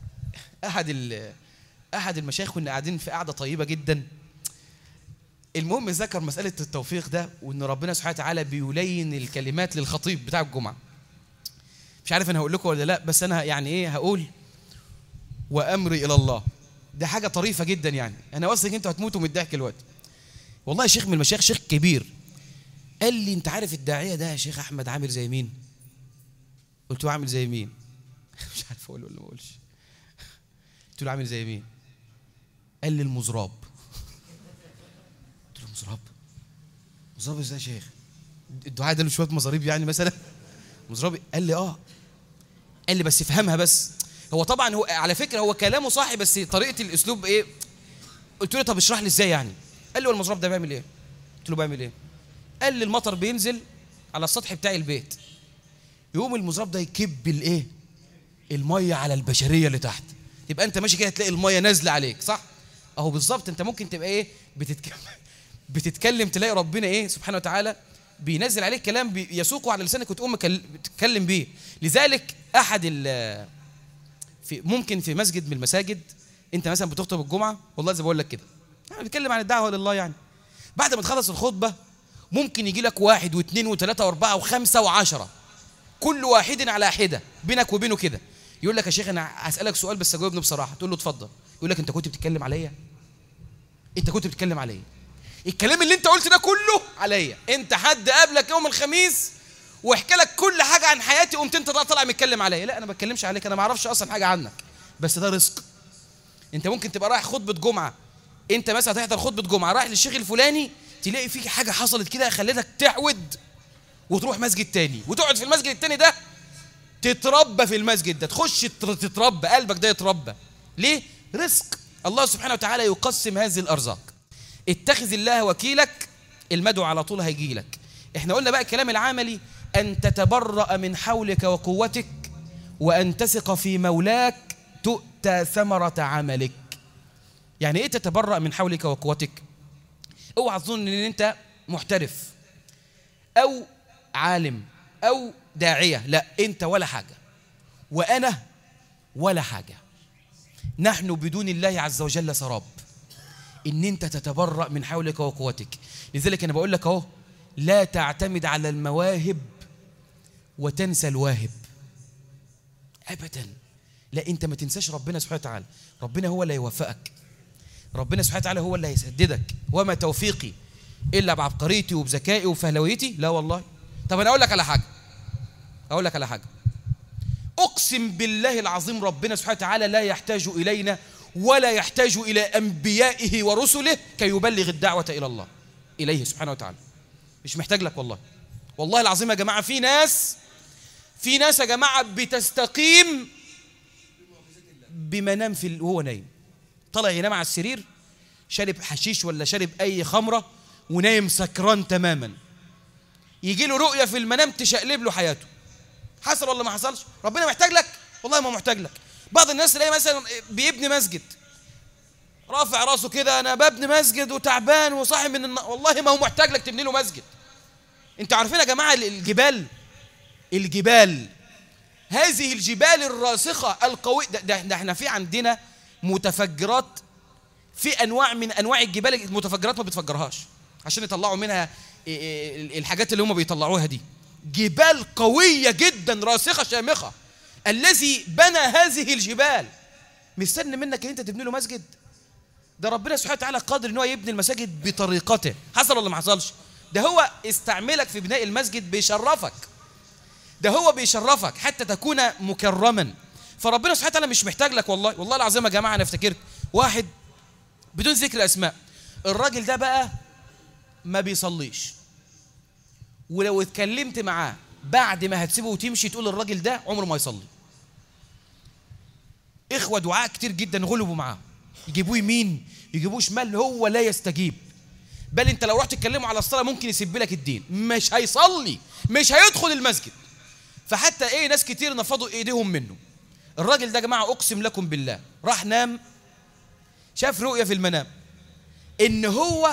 احد المشايخ كنا قاعدين في قعدة طيبة جدا، المهم ذكر مسألة التوفيق ده وان ربنا سبحانه وتعالى بيلين الكلمات للخطيب بتاع الجمعة. مش عارف انا هقول لكم ولا لا، بس انا يعني ايه هقول وامري الى الله. ده حاجة طريفة جدا، يعني انا واثق انتوا هتموتوا من الضحك دلوقتي. والله شيخ من المشايخ، شيخ كبير، قال لي انت عارف الداعية ده يا شيخ احمد عامل زي مين؟ قلت له عامل زي مين؟ مش عارف اقول ولا ما اقولش. قلت له عامل زي مين؟ قال لي المزراب. قلت له مزراب؟ مزراب ازاي يا شيخ؟ الدعاء ده له شويه مزاريب يعني مثلا؟ مزراب؟ قال لي قال لي بس افهمها بس. هو طبعا هو على فكره هو كلامه صح بس طريقه الاسلوب ايه؟ قلت له طب اشرح لي ازاي يعني؟ قال لي المزراب ده بيعمل ايه؟ قلت له بيعمل ايه؟ قال لي المطر بينزل على السطح بتاع البيت، يقوم المزراب ده يكب الايه؟ الميه على البشريه اللي تحت، يبقى انت ماشي كده تلاقي الميه نازله عليك، صح؟ اهو بالظبط انت ممكن تبقى ايه؟ بتتكلم تلاقي ربنا ايه سبحانه وتعالى بينزل عليك كلام يسوقه على لسانك وتقوم تتكلم بيه. لذلك احد ممكن في مسجد من المساجد انت مثلا بتخطب الجمعه، والله زي بقول لك كده احنا بنتكلم عن الدعوه لله يعني. بعد ما تخلص الخطبه ممكن يجي لك 1 و2 و3 و4 و5 و10، كل واحد على حده بينك وبينه كده، يقول لك يا شيخ انا هسالك سؤال بس جاوبني بصراحه. تقول له اتفضل. يقول لك انت كنت بتتكلم عليا؟ انت كنت بتتكلم عليا؟ الكلام اللي انت قلت ده كله عليا؟ انت حد قابلك يوم الخميس واحكي لك كل حاجه عن حياتي قمت انت طالع متكلم عليا؟ لا انا ما بتكلمش عليك، انا ما اعرفش اصلا حاجه عنك، بس ده رزق. انت ممكن تبقى رايح خطبه جمعه، انت مثلا هتحضر خطبه جمعه رايح للشيخ الفلاني، تلاقي فيك حاجه حصلت كده خلتك تعود وتروح مسجد تاني وتقعد في المسجد التاني ده، تتربى في المسجد ده، تخش تتربى، قلبك ده يتربى. ليه؟ رزق الله سبحانه وتعالى يقسم هذه الارزاق. اتخذ الله وكيلك، المدعو على طول هيجي لك. احنا قلنا بقى الكلام العملي، ان تتبرأ من حولك وقوتك وان تثق في مولاك تؤتى ثمرة عملك. يعني ايه تتبرأ من حولك وقوتك؟ اوعى تظن ان انت محترف او عالم او داعية، لا انت ولا حاجة وانا ولا حاجة، نحن بدون الله عز وجل سراب. ان انت تتبرأ من حولك وقوتك. لذلك انا بقول لك اهو، لا تعتمد على المواهب وتنسى الواهب ابدا. لا انت ما تنساش ربنا سبحانه وتعالى، ربنا هو اللي يوفقك، ربنا سبحانه وتعالى هو اللي هيسددك. وما توفيقي الا بعبقريتي وبذكائي وفهلويتي، لا والله. طب انا اقول لك على حاجه، اقسم بالله العظيم ربنا سبحانه وتعالى لا يحتاج الينا ولا يحتاج الى انبيائه ورسله كي يبلغ الدعوه الى الله اليه سبحانه وتعالى. مش محتاج لك والله. والله العظيم يا جماعه، في ناس يا جماعه بتستقيم بمنام وهو نايم، طلع ينام على السرير شارب حشيش ولا شارب اي خمره ونايم سكران تماما، يجي له رؤيه في المنام تشقلب له حياته. حصل ولا ما حصلش؟ ربنا محتاج لك؟ والله ما محتاج لك. بعض الناس تلاقي مثلا بيبني مسجد، رافع راسه كده، انا ببني مسجد وتعبان وصاحي من والله ما هو محتاج لك تبني له مسجد. انتوا عارفين يا جماعه الجبال هذه الجبال الراسخه القويه ده احنا في عندنا متفجرات، في انواع من انواع الجبال المتفجرات ما بتفجرهاش عشان يطلعوا منها الحاجات اللي هم بيطلعوها دي. جبال قويه جدا راسخه شامخه، الذي بنى هذه الجبال مستني منك ان انت تبني له مسجد؟ ده ربنا سبحانه وتعالى قادر ان هو يبني المساجد بطريقته. حصل ولا ما حصلش؟ ده هو استعملك في بناء المسجد، بيشرفك، ده هو بيشرفك حتى تكون مكرما. فربنا سبحانه وتعالى مش محتاج لك. والله العظيم يا جماعه، انا افتكرت واحد بدون ذكر اسماء، الراجل ده بقى ما بيصليش، ولو اتكلمت معاه بعد ما هتسيبه وتمشي تقول الراجل ده عمره ما يصلي. اخوة دعاء كتير جدا غلبوا معاه، يجيبوه يمين يجيبوه شمال، هو لا يستجيب. بل انت لو رحت تكلمه على الصلاة ممكن يسيب لك الدين، مش هيصلي، مش هيدخل المسجد. فحتى ناس كتير نفضوا ايديهم منه. الراجل ده يا جماعة اقسم لكم بالله راح نام، شاف رؤية في المنام ان هو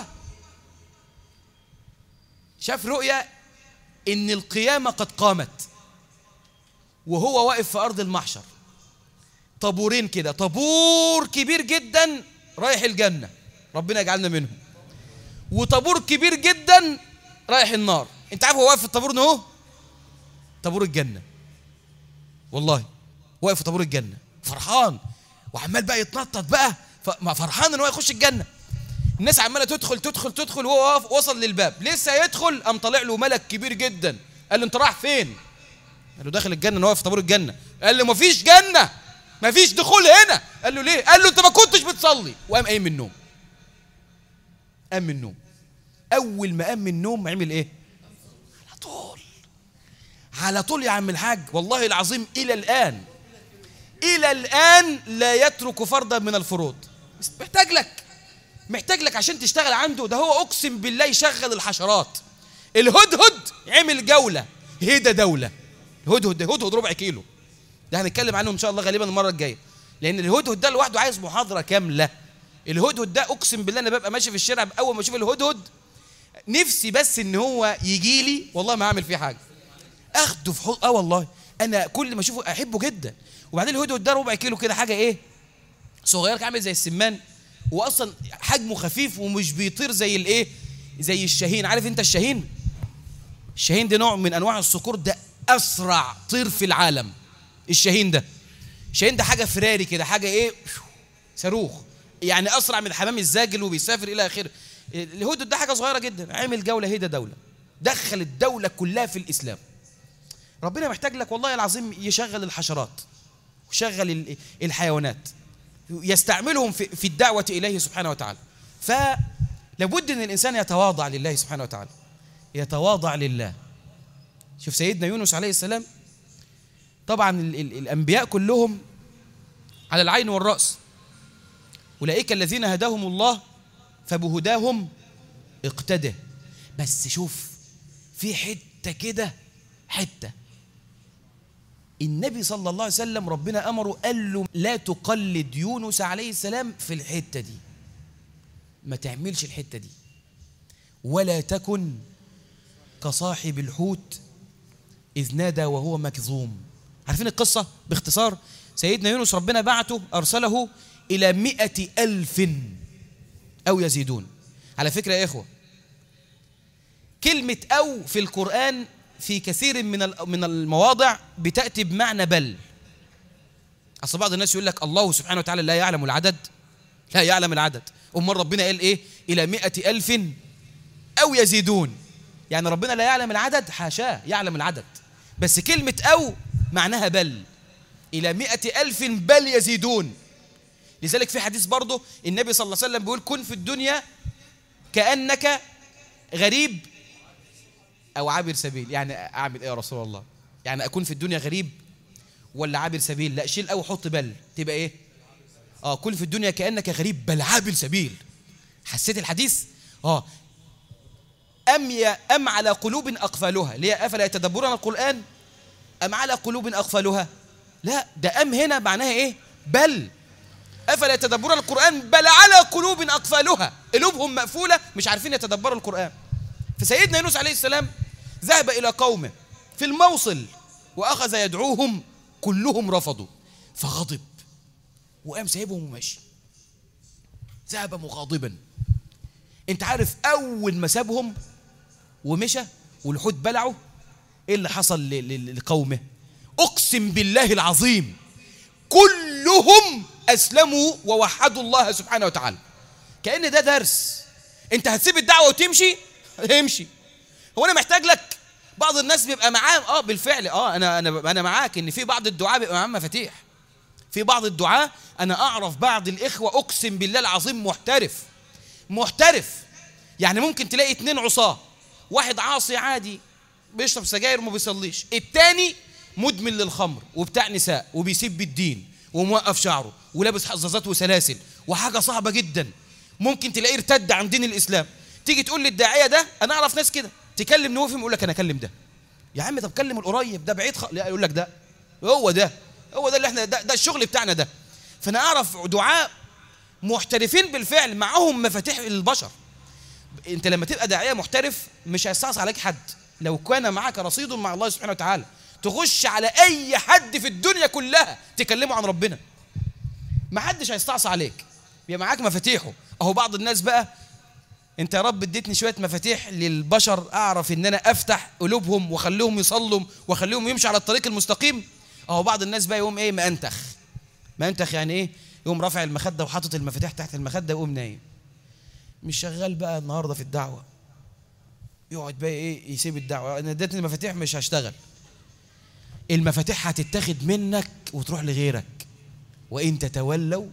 شاف رؤية ان القيامة قد قامت، وهو واقف في ارض المحشر، طابورين كده، طابور كبير جدا رايح الجنة، ربنا يجعلنا منهم، وطابور كبير جدا رايح النار. انت عارف هو واقف في الطابور ده اهو، طابور الجنة، والله واقف في طابور الجنة فرحان وعمال بقى يتنطط بقى، فرحان ان هو يخش الجنة. الناس عماله تدخل، وهو وصل للباب لسه يدخل، قام طالع له ملك كبير جدا قال له انت رايح فين؟ قال له داخل الجنه، انا واقف في طابور الجنه. قال له مفيش جنه، مفيش دخول هنا. قال له ليه؟ قال له انت ما كنتش بتصلي. وقام قايم من النوم، قام من النوم. اول ما قام من النوم عمل ايه؟ على طول يا عم الحاج، والله العظيم الى الان لا يترك فردا من الفروض. محتاج لك عشان تشتغل عنده. ده هو اقسم بالله يشغل الحشرات. الهدهد عمل جوله هدى دوله، هدهد ربع كيلو، ده هنتكلم عنه ان شاء الله غالبا المره الجايه، لان الهدهد ده لوحده عايز محاضره كامله. الهدهد ده اقسم بالله انا ببقى ماشي في الشارع، اول ما اشوف الهدهد نفسي بس ان هو يجي لي، والله ما هعمل فيه حاجه، اخده في حضن. والله انا كل ما اشوفه احبه جدا. وبعدين الهدهد ده ربع كيلو كده، حاجه صغير عامل زي السمان، هو اصلا حجمه خفيف ومش بيطير زي الايه، زي الشاهين. عارف انت الشاهين؟ الشاهين ده نوع من انواع الصقور، ده اسرع طير في العالم. الشاهين ده حاجه فراري كده، حاجه ايه، صاروخ، يعني اسرع من الحمام الزاجل وبيسافر الى اخره. الهدهد ده حاجه صغيره جدا، عمل جوله هيدا دوله، دخل الدوله كلها في الاسلام. ربنا محتاج لك والله العظيم يشغل الحشرات ويشغل الحيوانات، يستعملهم في الدعوه اليه سبحانه وتعالى. فلابد ان الانسان يتواضع لله سبحانه وتعالى، يتواضع لله. شوف سيدنا يونس عليه السلام، طبعا الانبياء كلهم على العين والراس، اولئك الذين هداهم الله فبهداهم اقتده. بس شوف في حته كده، حته النبي صلى الله عليه وسلم ربنا امره قال له لا تقلد يونس عليه السلام في الحته دي، ما تعملش الحته دي، ولا تكن كصاحب الحوت إذ نادى وهو مكظوم. عارفين القصة باختصار؟ سيدنا يونس ربنا بعته أرسله إلى 100,000 أو يزيدون. على فكرة يا إخوة، كلمة أو في القرآن في كثير من المواضع بتأتي بمعنى بل. أصل بعض الناس يقول لك الله سبحانه وتعالى لا يعلم العدد، لا يعلم العدد. أمال ربنا قال إيه؟ إلى 100,000 أو يزيدون، يعني ربنا لا يعلم العدد؟ حاشاه، يعلم العدد. بس كلمة أو معناها بل، إلى 100,000 بل يزيدون. لذلك في حديث برضه النبي صلى الله عليه وسلم بيقول كن في الدنيا كأنك غريب أو عابر سبيل. يعني أعمل إيه يا رسول الله؟ يعني أكون في الدنيا غريب ولا عابر سبيل؟ لا، شيل أو حط بل، تبقى إيه؟ كن في الدنيا كأنك غريب بل عابر سبيل. حسيت الحديث؟ أم على قلوب أقفالها، ليه أفلا يتدبرون القرآن أم على قلوب أقفالها؟ لا، ده أم هنا معناها إيه؟ بل أفلا يتدبرون القرآن بل على قلوب أقفالها، قلوبهم مقفولة مش عارفين يتدبروا القرآن. فسيدنا يونس عليه السلام ذهب إلى قومه في الموصل وأخذ يدعوهم، كلهم رفضوا، فغضب وقام سايبهم وماشي، ذهب مغاضبا. انت عارف أول ما سابهم ومشى والحوت بلعه ايه اللي حصل لقومه؟ اقسم بالله العظيم كلهم اسلموا ووحدوا الله سبحانه وتعالى. كأن ده درس. انت هتسيب الدعوه وتمشي؟ امشي. هو انا محتاج لك؟ بعض الناس بيبقى معاه بالفعل انا معاك ان في بعض الدعاء بيبقى معاه مفاتيح. في بعض الدعاء انا اعرف بعض الاخوه اقسم بالله العظيم محترف. يعني ممكن تلاقي 2 عصاه، واحد عاصي عادي بيشرب سجاير وما بيصليش، التاني مدمن للخمر وبتاع نساء وبيسيب الدين وموقف شعره ولابس حزازات وسلاسل وحاجه صعبه جدا. ممكن تلاقيه ارتد عن دين الاسلام. تيجي تقول للداعيه ده، انا اعرف ناس كده، تكلم نوفي يقول لك انا اكلم ده. يا عم طب كلم القريب ده بعيد لا، يقول لك ده هو ده اللي احنا ده الشغل بتاعنا ده. فانا اعرف دعاء محترفين بالفعل، معهم مفاتيح للبشر. انت لما تبقى داعيه محترف مش هيستعصي عليك حد، لو كان معك رصيد مع الله سبحانه وتعالى تخش على اي حد في الدنيا كلها تكلمه عن ربنا، ما حدش هيستعصي عليك، يبقى معاك مفاتيحه. اهو بعض الناس بقى، انت يا رب اديتني شويه مفاتيح للبشر اعرف ان انا افتح قلوبهم واخليهم يصلوا واخليهم يمشوا على الطريق المستقيم. اهو بعض الناس بقى يقوم ايه، مأنتخ يعني ايه، يقوم رافع المخده وحاطط المفاتيح تحت المخده ويقوم نايم، مش شغال بقى النهارده في الدعوه، يقعد بقى ايه، يسيب الدعوه. انا اديتني المفاتيح مش هشتغل. المفاتيح هتتاخد منك وتروح لغيرك. وان تتولوا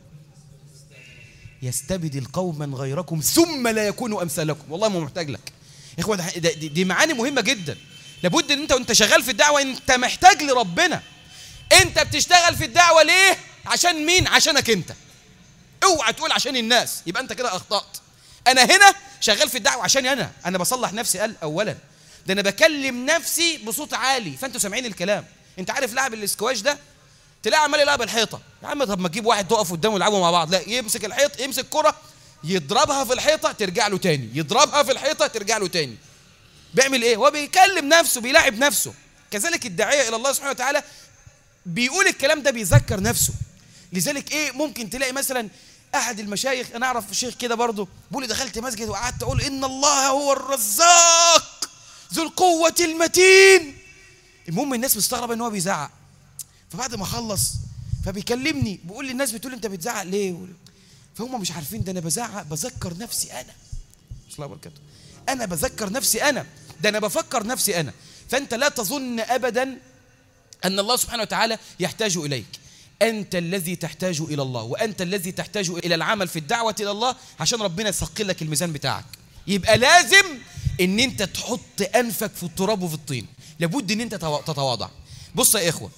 يستبدل قوما غيركم ثم لا يكونوا امثالكم. والله ما محتاج لك يا اخوان. دي معاني مهمه جدا. لابد ان انت وانت شغال في الدعوه انت محتاج لربنا. انت بتشتغل في الدعوه ليه؟ عشان مين؟ عشانك انت. اوعى تقول عشان الناس، يبقى انت كده اخطأت. انا هنا شغال في الدعوه عشان انا بصلح نفسي اولا، ده انا بكلم نفسي بصوت عالي فانتوا سامعين الكلام. انت عارف لاعب الاسكواش ده تلاقي عمال يلعب الحيطه، يا عم طب ما تجيب واحد تقف قدامه يلعبوا مع بعض. لا، يمسك الحيط، يمسك كره يضربها في الحيطه ترجع له تاني، يضربها في الحيطه ترجع له تاني. بيعمل ايه؟ هو بيكلم نفسه، بيلاعب نفسه. كذلك الداعيه الى الله سبحانه وتعالى بيقول الكلام ده بيذكر نفسه. لذلك ايه، ممكن تلاقي مثلا احد المشايخ، انا اعرف شيخ كده برضه، بيقول لي دخلت مسجد وقعدت اقول ان الله هو الرزاق ذو القوه المتين. المهم الناس مستغربه ان هو بيزعق. فبعد ما خلص فبيكلمني بيقول لي الناس بتقول انت بتزعق ليه؟ فهم مش عارفين ده انا بزعق بذكر نفسي انا. الله وبركاته. انا بذكر نفسي انا، ده انا بفكر نفسي انا. فانت لا تظن ابدا ان الله سبحانه وتعالى يحتاج اليك، انت الذي تحتاج الى الله، وانت الذي تحتاج الى العمل في الدعوه الى الله عشان ربنا يثقل لك الميزان بتاعك. يبقى لازم ان انت تحط انفك في التراب وفي الطين، لابد ان انت تتواضع. بص يا اخوه،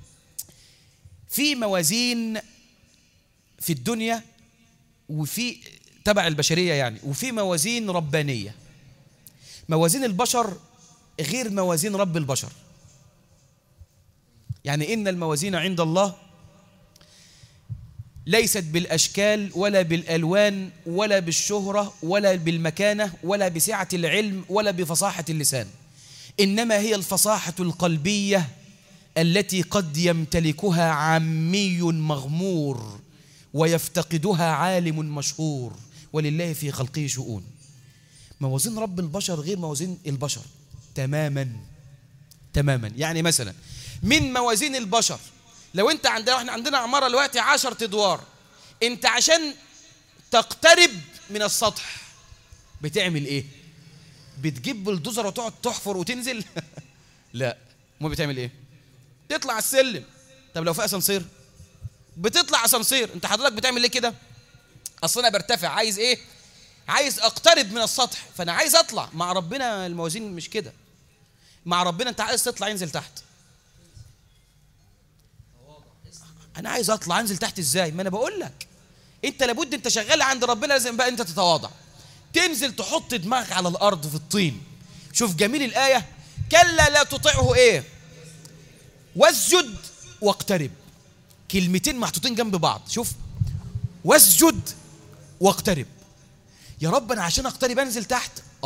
في موازين في الدنيا وفي تبع البشريه يعني، وفي موازين ربانيه. موازين البشر غير موازين رب البشر. يعني إن الموازين عند الله ليست بالأشكال ولا بالألوان ولا بالشهرة ولا بالمكانة ولا بسعة العلم ولا بفصاحة اللسان، إنما هي الفصاحة القلبية التي قد يمتلكها عامي مغمور ويفتقدها عالم مشهور، ولله في خلقه شؤون. موازين رب البشر غير موازين البشر تماما. يعني مثلا من موازين البشر، لو انت احنا عندنا عمارة دلوقتي 10 ادوار، انت عشان تقترب من السطح بتعمل ايه؟ بتجيب بلدوزر وتقعد تحفر وتنزل؟ لا، ما بتعمل ايه؟ تطلع السلم. طب لو في اسانسير بتطلع اسانسير. انت حضرتك بتعمل ايه كده؟ اصل انا برتفع، عايز ايه؟ عايز اقترب من السطح، فانا عايز اطلع. مع ربنا الموازين مش كده. مع ربنا انت عايز تطلع انزل تحت. انا عايز اطلع انزل تحت ازاي؟ ما انا بقول لك انت لابد انت شغال عند ربنا، لازم بقى انت تتواضع، تنزل تحط دماغك على الارض في الطين. شوف جميل الايه، كلا لا تطيعه ايه؟ واسجد واقترب. كلمتين محطوطين جنب بعض. شوف، واسجد واقترب. يا رب انا عشان اقترب انزل تحت.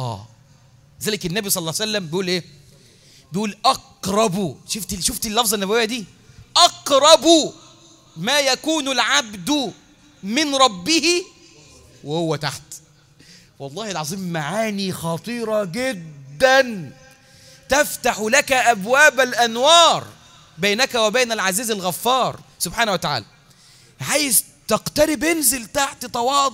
ذلك النبي صلى الله عليه وسلم بيقول ايه؟ بيقول اقرب. شفت اللفظه النبويه دي؟ اقرب ما يكون العبد من ربه وهو تحت. والله العظيم معاني خطيره جدا تفتح لك ابواب الانوار بينك وبين العزيز الغفار سبحانه وتعالى. عايز تقترب انزل تحت،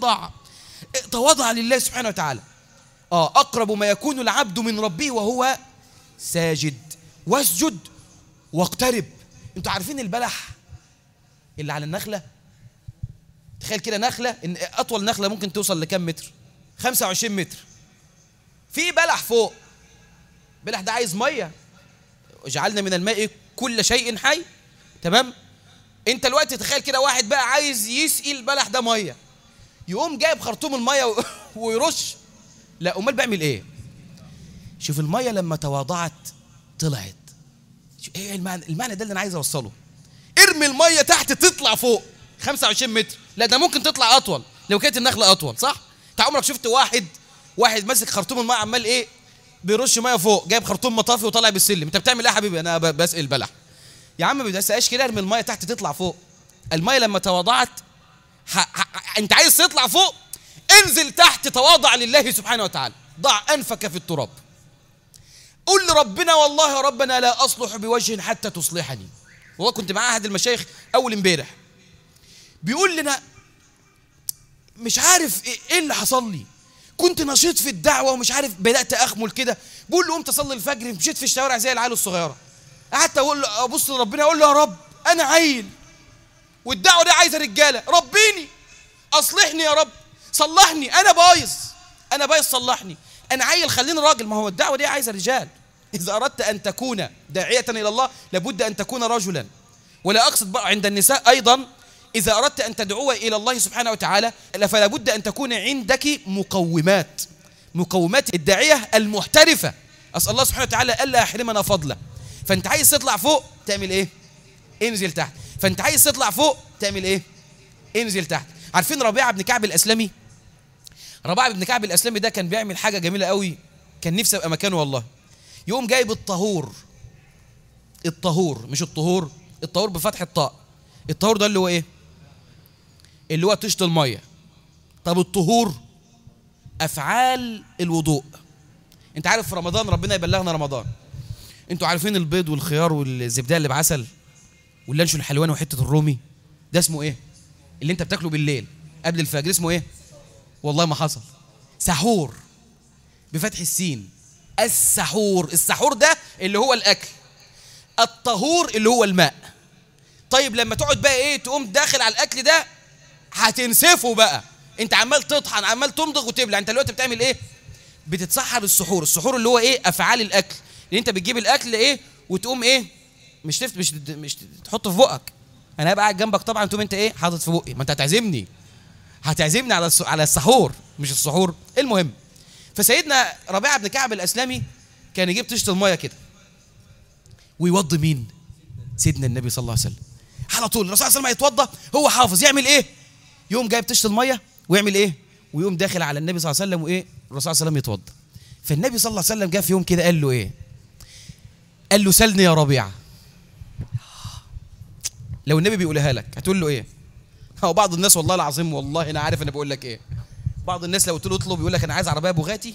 تواضع لله سبحانه وتعالى. اقرب ما يكون العبد من ربه وهو ساجد. واسجد واقترب. انتوا عارفين البلح اللي على النخله؟ تخيل كده نخله، ان اطول نخله ممكن توصل لكام متر؟ 25 متر. في بلح فوق. البلح ده عايز ميه، وجعلنا من الماء كل شيء حي. تمام؟ انت دلوقتي تخيل كده واحد بقى عايز يسقي البلح ده ميه، يقوم جايب خرطوم الميه ويرش. لا، امال بيعمل ايه؟ شوف الميه لما تواضعت طلعت. ايه المعنى ده اللي انا عايز اوصله. ارمي الميه تحت تطلع فوق 25 متر. لا، ده ممكن تطلع اطول لو كانت النخله اطول، صح؟ انت عمرك شفت واحد ماسك خرطوم الميه عمال ايه؟ بيرش ميه فوق، جايب خرطوم مطافي وطالع بالسلم. انت بتعمل ايه يا حبيبي؟ انا بسقي البلح. يا عم ما بتسقاش كده، ارمي الميه تحت تطلع فوق. الميه لما تواضعت انت عايز تطلع فوق، انزل تحت، تواضع لله سبحانه وتعالى، ضع انفك في التراب، قل لربنا والله يا رب انا لا اصلح بوجه حتى تصلحني. والله كنت مع احد المشايخ اول امبارح بيقول لنا مش عارف ايه اللي حصل لي، كنت نشيط في الدعوه ومش عارف بدات اخمل كده. بقول له قمت اصلي الفجر، مشيت في الشوارع زي العيال الصغيره، قعدت اقول له ابص لربنا اقول له يا رب انا عيل والدعوه دي عايزه رجاله، ربيني اصلحني يا رب، صلحني، انا بايظ صلحني، انا عيل خليني راجل. ما هو الدعوه دي عايزه رجال. اذا اردت ان تكون داعيه الى الله لابد ان تكون رجلا. ولا اقصد بقى عند النساء ايضا، اذا اردت ان تدعو الى الله سبحانه وتعالى فلا بد ان تكون عندك مقومات الداعيه المحترفه. اسال الله سبحانه وتعالى الا يحرمنا فضله. فانت عايز تطلع فوق تعمل ايه؟ انزل تحت. فانت عايز تطلع فوق تعمل ايه؟ انزل تحت. عارفين ربيعه بن كعب الاسلمي؟ ربيعه بن كعب الاسلمي ده كان بيعمل حاجه جميله قوي، كان نفسي ابقى مكانه والله. يقوم جايب الطهور مش الطهور، الطهور بفتح الطاء. الطهور ده اللي هو ايه؟ اللي هو طشت الميه. طب الطهور افعال الوضوء. انت عارف في رمضان، ربنا يبلغنا رمضان، انتوا عارفين البيض والخيار والزبده اللي بعسل واللانشون الحلواني وحته الرومي، ده اسمه ايه؟ اللي انت بتاكله بالليل قبل الفجر اسمه ايه؟ والله ما حصل. سحور بفتح السين. السحور. السحور ده اللي هو الاكل. الطهور اللي هو الماء. طيب لما تقعد بقى ايه، تقوم داخل على الاكل ده هتنسفه بقى، انت عمال تطحن، عمال تمضغ وتبلع، انت دلوقتي بتعمل ايه؟ بتتسحر السحور. السحور اللي هو ايه؟ افعال الاكل، اللي انت بتجيب الاكل ايه وتقوم ايه، مش تحطه في بقك، انا هبقى قاعد جنبك طبعا، تقوم انت ايه حاطط في بقي، ما انت هتعزمني على السحور مش السحور. المهم، فسيدنا ربيعه بن كعب الاسلمي كان يجيب طشت الميه كده ويوضي مين؟ سيدنا النبي صلى الله عليه وسلم. على طول الرسول صلى الله عليه وسلم يتوضا، هو حافظ يعمل ايه؟ يقوم جايب طشت الميه ويعمل ايه؟ ويقوم داخل على النبي صلى الله عليه وسلم، وايه الرسول صلى الله عليه وسلم يتوضا. فالنبي صلى الله عليه وسلم جاء في يوم كده قال له ايه؟ قال له سلني يا ربيعه. لو النبي بيقولها لك هتقول له ايه؟ هو بعض الناس والله العظيم، والله انا عارف انا بقول لك ايه، بعض الناس لو قلت له اطلب يقول لك انا عايز عربيه بوغاتي،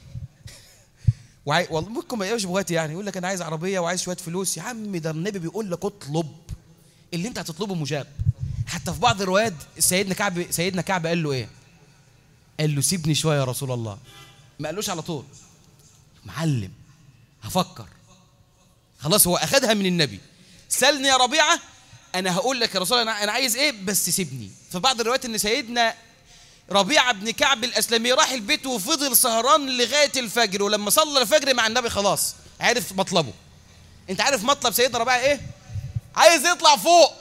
والله ممكن ما يقولش بوغاتي، يعني يقول لك انا عايز عربيه وعايز شويه فلوس. يا عم ده النبي بيقول لك اطلب، اللي انت هتطلبه مجاب. حتى في بعض الروايات سيدنا كعب قال له ايه؟ قال له سيبني شويه يا رسول الله. ما قالوش على طول معلم هفكر، خلاص هو اخذها من النبي. سلني يا ربيعه، انا هقول لك يا رسول الله انا عايز ايه، بس سيبني. في بعض الروايات ان سيدنا ربيعه بن كعب الاسلمي راح البيت وفضل سهران لغايه الفجر، ولما صلى الفجر مع النبي خلاص عرف مطلبه. انت عارف مطلب سيدنا ربيعه ايه؟ عايز يطلع فوق،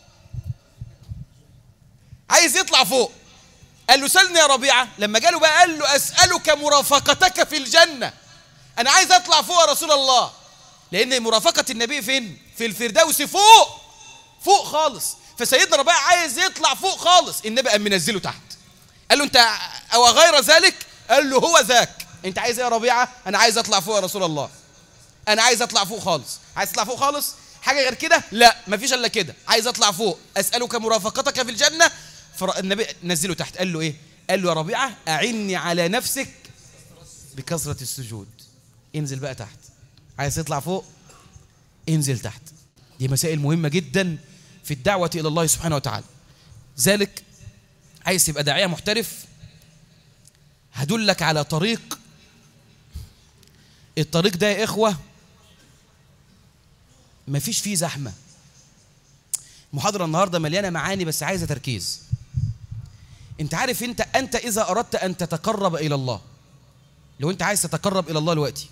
عايز يطلع فوق. قال له سلني يا ربيعه. لما جاله بقى قال له اسالك مرافقتك في الجنه، انا عايز اطلع فوق يا رسول الله، لان مرافقه النبي فين؟ في الفردوس، فوق خالص. فسيدنا ربيعه عايز يطلع فوق خالص، النبي قام منزله تحت. قال له انت او غير ذلك؟ قال له هو ذاك. انت عايز ايه يا ربيعه؟ انا عايز اطلع فوق يا رسول الله، انا عايز اطلع فوق خالص. عايز تطلع فوق خالص؟ حاجه غير كده؟ لا مفيش الا كده. عايز اطلع فوق، اسالك مرافقتك في الجنه. فالنبي نزله تحت. قال له ايه؟ قال له يا ربيعه اعني على نفسك بكثره السجود. انزل بقى تحت. عايز تطلع فوق؟ انزل تحت. دي مسائل مهمه جدا في الدعوه الى الله سبحانه وتعالى. ذلك عايز تبقى داعيه محترف، هدلك على طريق. الطريق ده يا اخوه مفيش فيه زحمه. المحاضره النهارده مليانه معاني بس عايزه تركيز. انت عارف انت اذا اردت ان تتقرب الى الله، لو انت عايز تتقرب الى الله دلوقتي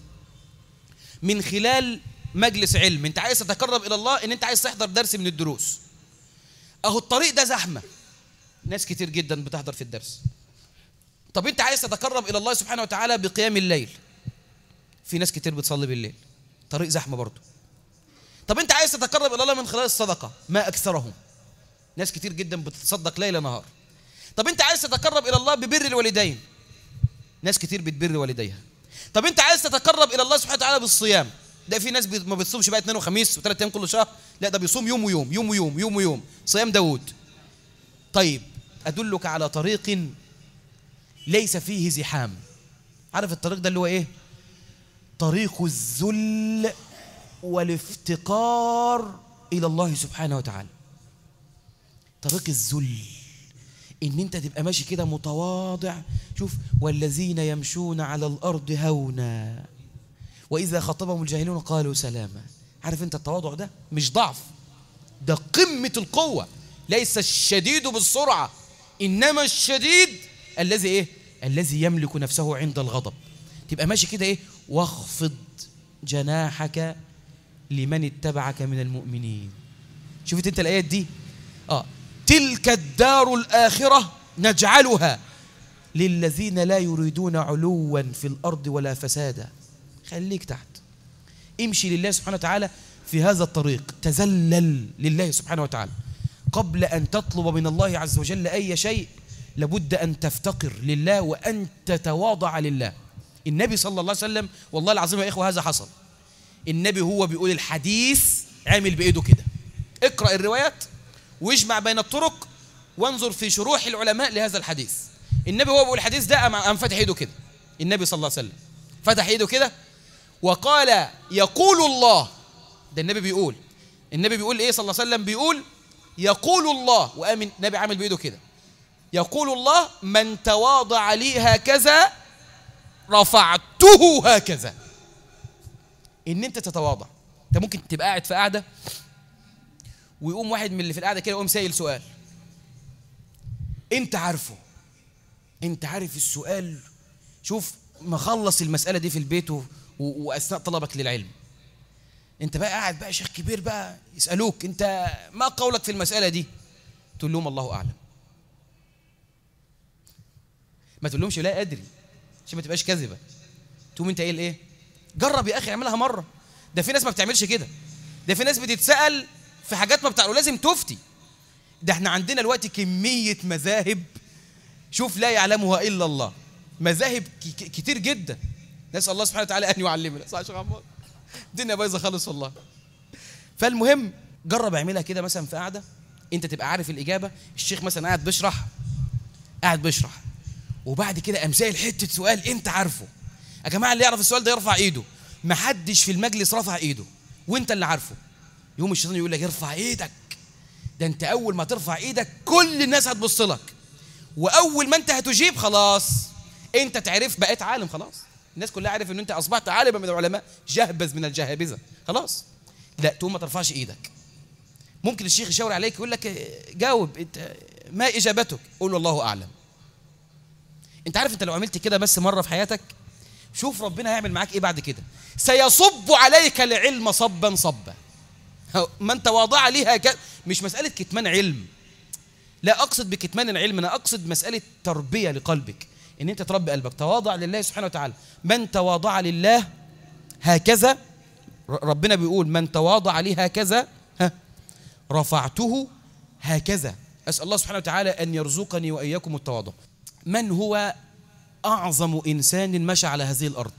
من خلال مجلس علم، انت عايز تتقرب الى الله ان انت عايز تحضر درس من الدروس، اهو الطريق ده زحمه، ناس كتير جدا بتحضر في الدرس. طب انت عايز تتقرب الى الله سبحانه وتعالى بقيام الليل، في ناس كتير بتصلي بالليل، طريق زحمه برضه. طب انت عايز تتقرب الى الله من خلال الصدقه، ما اكثرهم، ناس كتير جدا بتتصدق ليل نهار. طب انت عايز تتقرب الى الله ببر الوالدين، ناس كتير بتبر والديها. طب انت عايز تتقرب الى الله سبحانه وتعالى بالصيام، ده في ناس ما بتصومش بقى اثنين وخميس وثلاث ايام كل شهر، لا ده بيصوم يوم ويوم، يوم ويوم، يوم ويوم، صيام داود. طيب ادلك على طريق ليس فيه زحام. عارف الطريق ده اللي هو ايه؟ طريق الذل والافتقار الى الله سبحانه وتعالى. طريق الذل، ان انت تبقى ماشي كده متواضع. شوف، والذين يمشون على الارض هونا واذا خاطبهم الجاهلون قالوا سلاما. عارف انت التواضع ده مش ضعف، ده قمة القوة. ليس الشديد بالسرعة، انما الشديد الذي ايه؟ الذي يملك نفسه عند الغضب. تبقى ماشي كده ايه؟ واخفض جناحك لمن اتبعك من المؤمنين. شوفت انت الايات دي؟ تلك الدار الآخرة نجعلها للذين لا يريدون علوا في الأرض ولا فسادا. خليك تحت، امشي لله سبحانه وتعالى في هذا الطريق، تذلل لله سبحانه وتعالى. قبل أن تطلب من الله عز وجل أي شيء لابد أن تفتقر لله وأن تتواضع لله. النبي صلى الله عليه وسلم، والله العظيم يا إخوة هذا حصل. النبي هو بيقول الحديث عامل بإيده كده، اقرأ الروايات واجمع بين الطرق وانظر في شروح العلماء لهذا الحديث. النبي هو بيقول الحديث ده قام فتح ايده كده، النبي صلى الله عليه وسلم فتح ايده كده وقال يقول الله. ده النبي بيقول ايه صلى الله عليه وسلم؟ بيقول يقول الله، وقام النبي عامل بايده كده يقول الله من تواضع لي هكذا رفعته هكذا. ان انت تتواضع. انت ممكن تبقى قاعد في قاعده ويقوم واحد من اللي في القاعده كده يقوم سائل سؤال انت عارفه، انت عارف السؤال، شوف مخلص المساله دي في البيت واثناء طلبك للعلم، انت بقى قاعد بقى شيخ كبير بقى يسالوك انت ما قولك في المساله دي، تقول لهم الله اعلم. ما تقول لهمش لا ادري عشان ما تبقاش كذبه. تقوم انت قايل ايه؟ جرب يا اخي اعملها مره. ده في ناس ما بتعملش كده، ده في ناس بتتسال في حاجات ما بتعرفوا لازم تفتي. ده احنا عندنا الوقت كميه مذاهب شوف لا يعلمها الا الله، مذاهب كتير جدا. نسال الله سبحانه وتعالى ان يعلمنا. صح يا شيخ عمار؟ الدنيا بايظه خالص والله. فالمهم جرب اعملها كده مثلا في قاعده انت تبقى عارف الاجابه، الشيخ مثلا قاعد بيشرح وبعد كده قام سائل حته سؤال انت عارفه. يا جماعه اللي يعرف السؤال ده يرفع ايده. ما حدش في المجلس رفع ايده وانت اللي عارفه. يوم الشيطان يقول لك ارفع ايدك، ده انت اول ما ترفع ايدك كل الناس هتبص لك، واول ما انت هتجيب خلاص انت تعرف بقيت عالم. خلاص الناس كلها عارف ان انت اصبحت عالما من العلماء، جهبذ من الجهابذه. خلاص لا تقوم ما ترفعش ايدك. ممكن الشيخ يشاور عليك يقول لك جاوب انت ما اجابتك، قول له الله اعلم. انت عارف انت لو عملت كده بس مره في حياتك شوف ربنا هيعمل معاك ايه بعد كده. سيصب عليك العلم صبا صبا. من تواضع لي هكذا. مش مساله كتمان علم، لا اقصد بكتمان العلم، انا اقصد مساله تربيه لقلبك، ان انت تربي قلبك. تواضع لله سبحانه وتعالى. من تواضع لله هكذا، ربنا بيقول من تواضع لي هكذا رفعته هكذا. اسال الله سبحانه وتعالى ان يرزقني واياكم التواضع. من هو اعظم انسان مشى على هذه الارض؟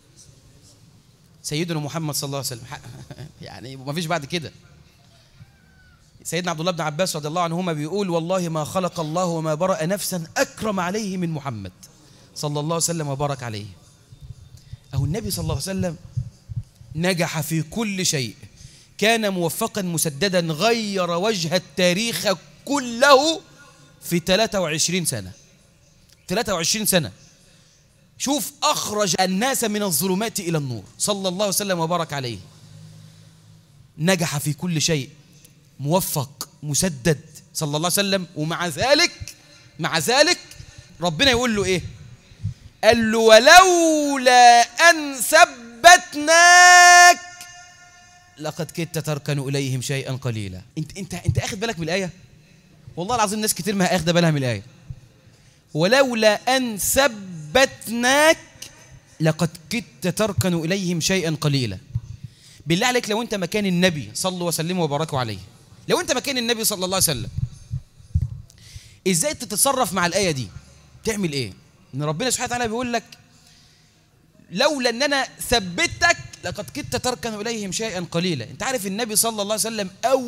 سيدنا محمد صلى الله عليه وسلم. يعني ما فيش بعد كده. سيدنا عبد الله بن عباس رضي الله عنهما بيقول والله ما خلق الله وما برأ نفسا أكرم عليه من محمد صلى الله عليه وسلم وبارك عليه. أهو النبي صلى الله عليه وسلم نجح في كل شيء، كان موفقا مسددا، غير وجه التاريخ كله في 23 سنة. 23 سنة. شوف أخرج الناس من الظلمات إلى النور صلى الله عليه وسلم وبارك عليه. نجح في كل شيء، موفق مسدد صلى الله عليه وسلم. ومع ذلك ربنا يقول له ايه؟ قال له ولولا ان ثبتناك لقد كدت تركن اليهم شيئا قليلا. انت اخذ بالك من الايه؟ والله العظيم ناس كتير ما اخذ بالها من الايه. ولولا ان ثبتناك لقد كدت تركن اليهم شيئا قليلا. بالله عليك لو انت مكان النبي صلوا وسلموا وباركوا عليه، لو انت مكان النبي صلى الله عليه وسلم ازاي تتصرف مع الايه دي؟ تعمل ايه؟ ان ربنا سبحانه وتعالى بيقول لك لولا ان انا ثبتك لقد كدت تركن اليهم شيئا قليلا. انت عارف النبي صلى الله عليه وسلم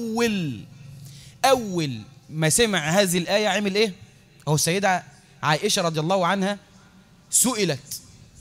اول ما سمع هذه الايه عمل ايه؟ هو السيده عائشه رضي الله عنها سئلت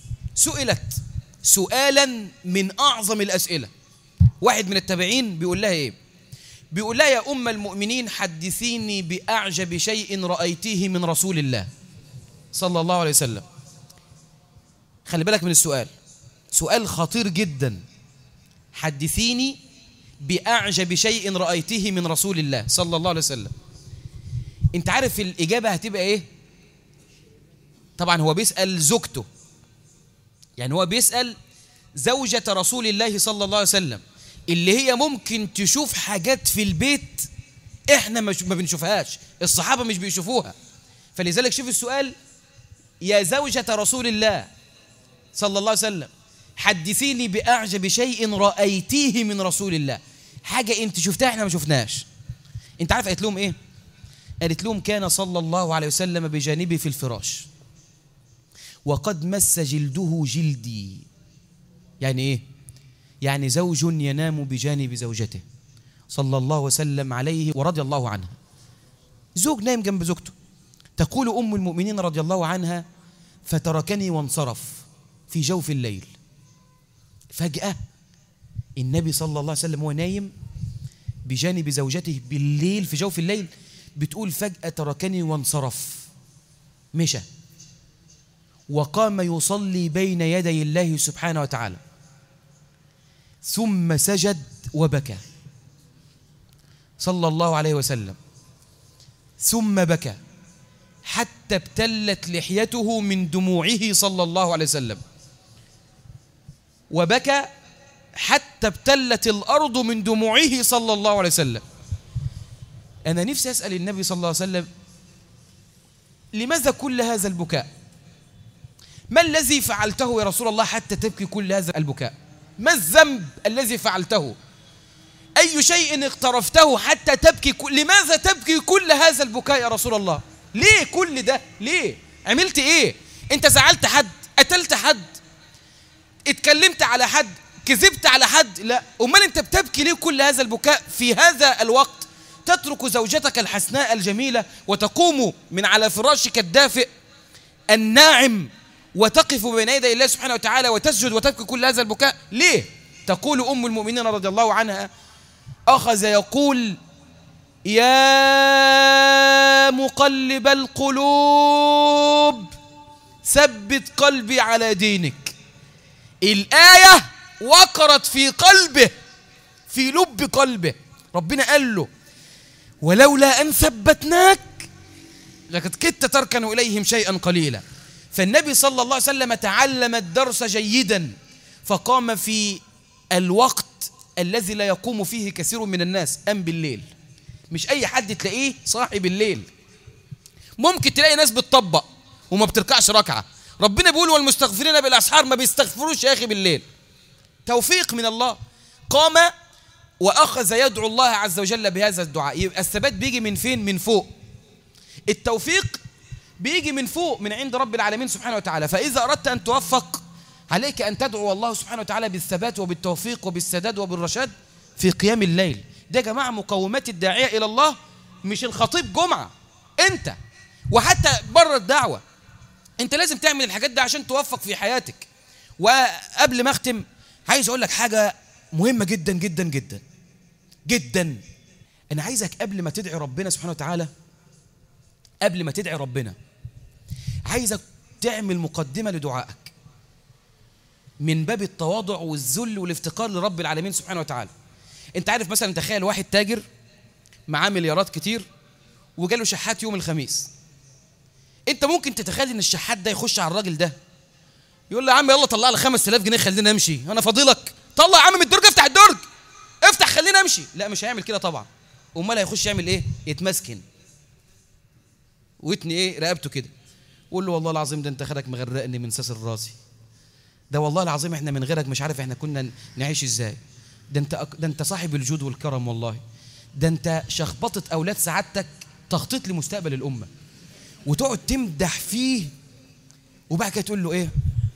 سؤالا من اعظم الاسئله. واحد من التابعين بيقول لها ايه؟ بيقول لها يا ام المؤمنين حدثيني باعجب شيء رايتيه من رسول الله صلى الله عليه وسلم. خلي بالك من السؤال، سؤال خطير جدا. حدثيني باعجب شيء رايته من رسول الله صلى الله عليه وسلم. انت عارف الاجابه هتبقى ايه؟ طبعا هو بيسال زوجته، يعني هو بيسال زوجة رسول الله صلى الله عليه وسلم اللي هي ممكن تشوف حاجات في البيت احنا ما بنشوفهاش، الصحابة مش بيشوفوها. فلذلك شوف السؤال، يا زوجة رسول الله صلى الله عليه وسلم حدثيني بأعجب شيء رأيتيه من رسول الله، حاجة انت شفتها احنا ما شفناش. انت عارف قالت لهم ايه؟ قالت لهم كان صلى الله عليه وسلم بجانبي في الفراش وقد مس جلده جلدي. يعني ايه؟ يعني زوج ينام بجانب زوجته صلى الله وسلم عليه ورضي الله عنها. زوج نايم جنب زوجته. تقول أم المؤمنين رضي الله عنها: فتركني وانصرف في جوف الليل. فجأة النبي صلى الله عليه وسلم هو نايم بجانب زوجته بالليل في جوف الليل، بتقول فجأة تركني وانصرف، مشى وقام يصلي بين يدي الله سبحانه وتعالى، ثم سجد وبكى صلى الله عليه وسلم، ثم بكى حتى ابتلت لحيته من دموعه صلى الله عليه وسلم، وبكى حتى ابتلت الأرض من دموعه صلى الله عليه وسلم. أنا نفسي أسأل النبي صلى الله عليه وسلم: لماذا كل هذا البكاء؟ ما الذي فعلته يا رسول الله حتى تبكي كل هذا البكاء؟ ما الذنب الذي فعلته؟ أي شيء اقترفته حتى تبكي لماذا تبكي كل هذا البكاء يا رسول الله؟ ليه كل ده؟ ليه؟ عملت إيه؟ أنت زعلت حد؟ قتلت حد؟ اتكلمت على حد؟ كذبت على حد؟ لا. أمال أنت بتبكي ليه كل هذا البكاء في هذا الوقت؟ تترك زوجتك الحسناء الجميلة وتقوم من على فراشك الدافئ الناعم وتقف بين يدي الله سبحانه وتعالى وتسجد وتبكي كل هذا البكاء ليه؟ تقول أم المؤمنين رضي الله عنها: أخذ يقول: يا مقلب القلوب ثبت قلبي على دينك. الآية وقرت في قلبه، في لب قلبه. ربنا قال له: ولولا أن ثبتناك لقد كدت تركن إليهم شيئا قليلا. فالنبي صلى الله عليه وسلم تعلم الدرس جيدا، فقام في الوقت الذي لا يقوم فيه كثير من الناس، قام بالليل. مش أي حد تلاقيه صاحي بالليل. ممكن تلاقي ناس بتطبق وما بتركعش ركعة. ربنا بيقول: والمستغفرين بالأسحار، ما بيستغفروش يا أخي بالليل. توفيق من الله. قام وأخذ يدعو الله عز وجل بهذا الدعاء. يبقى الثبات بيجي من فين؟ من فوق. التوفيق بيجي من فوق، من عند رب العالمين سبحانه وتعالى. فإذا أردت أن توفق عليك أن تدعو الله سبحانه وتعالى بالثبات وبالتوفيق وبالسداد وبالرشاد في قيام الليل. ده يا جماعة مقومات الداعية إلى الله، مش الخطيب جمعة. أنت وحتى بره الدعوة أنت لازم تعمل الحاجات دي عشان توفق في حياتك. وقبل ما أختم عايز أقول لك حاجة مهمة جدا جدا جدا جدا. أنا عايزك قبل ما تدعي ربنا سبحانه وتعالى، قبل ما تدعي ربنا، عايزك تعمل مقدمة لدعائك من باب التواضع والذل والافتقار لرب العالمين سبحانه وتعالى. انت عارف مثلا، تخيل واحد تاجر معاه مليارات كتير وجاله شحات يوم الخميس. انت ممكن تتخيل ان الشحات ده يخش على الراجل ده يقول له: يا عم يلا طلع لي 5000 جنيه خلينا امشي، انا فاضلك. طلع يا عم من الدرج، افتح الدرج، افتح خلينا امشي. لا، مش هيعمل كده طبعا. امال هيخش يعمل ايه؟ يتمسكن ويتني ايه رقبته كده، قول له: والله العظيم ده انت خيرك مغرقني من ساس راسي، ده والله العظيم احنا من غيرك مش عارف احنا كنا نعيش ازاي، ده انت صاحب الجود والكرم، والله ده انت شخبطة اولاد سعادتك تخطيط لمستقبل الامه. وتقعد تمدح فيه، وبعد كده تقول له ايه؟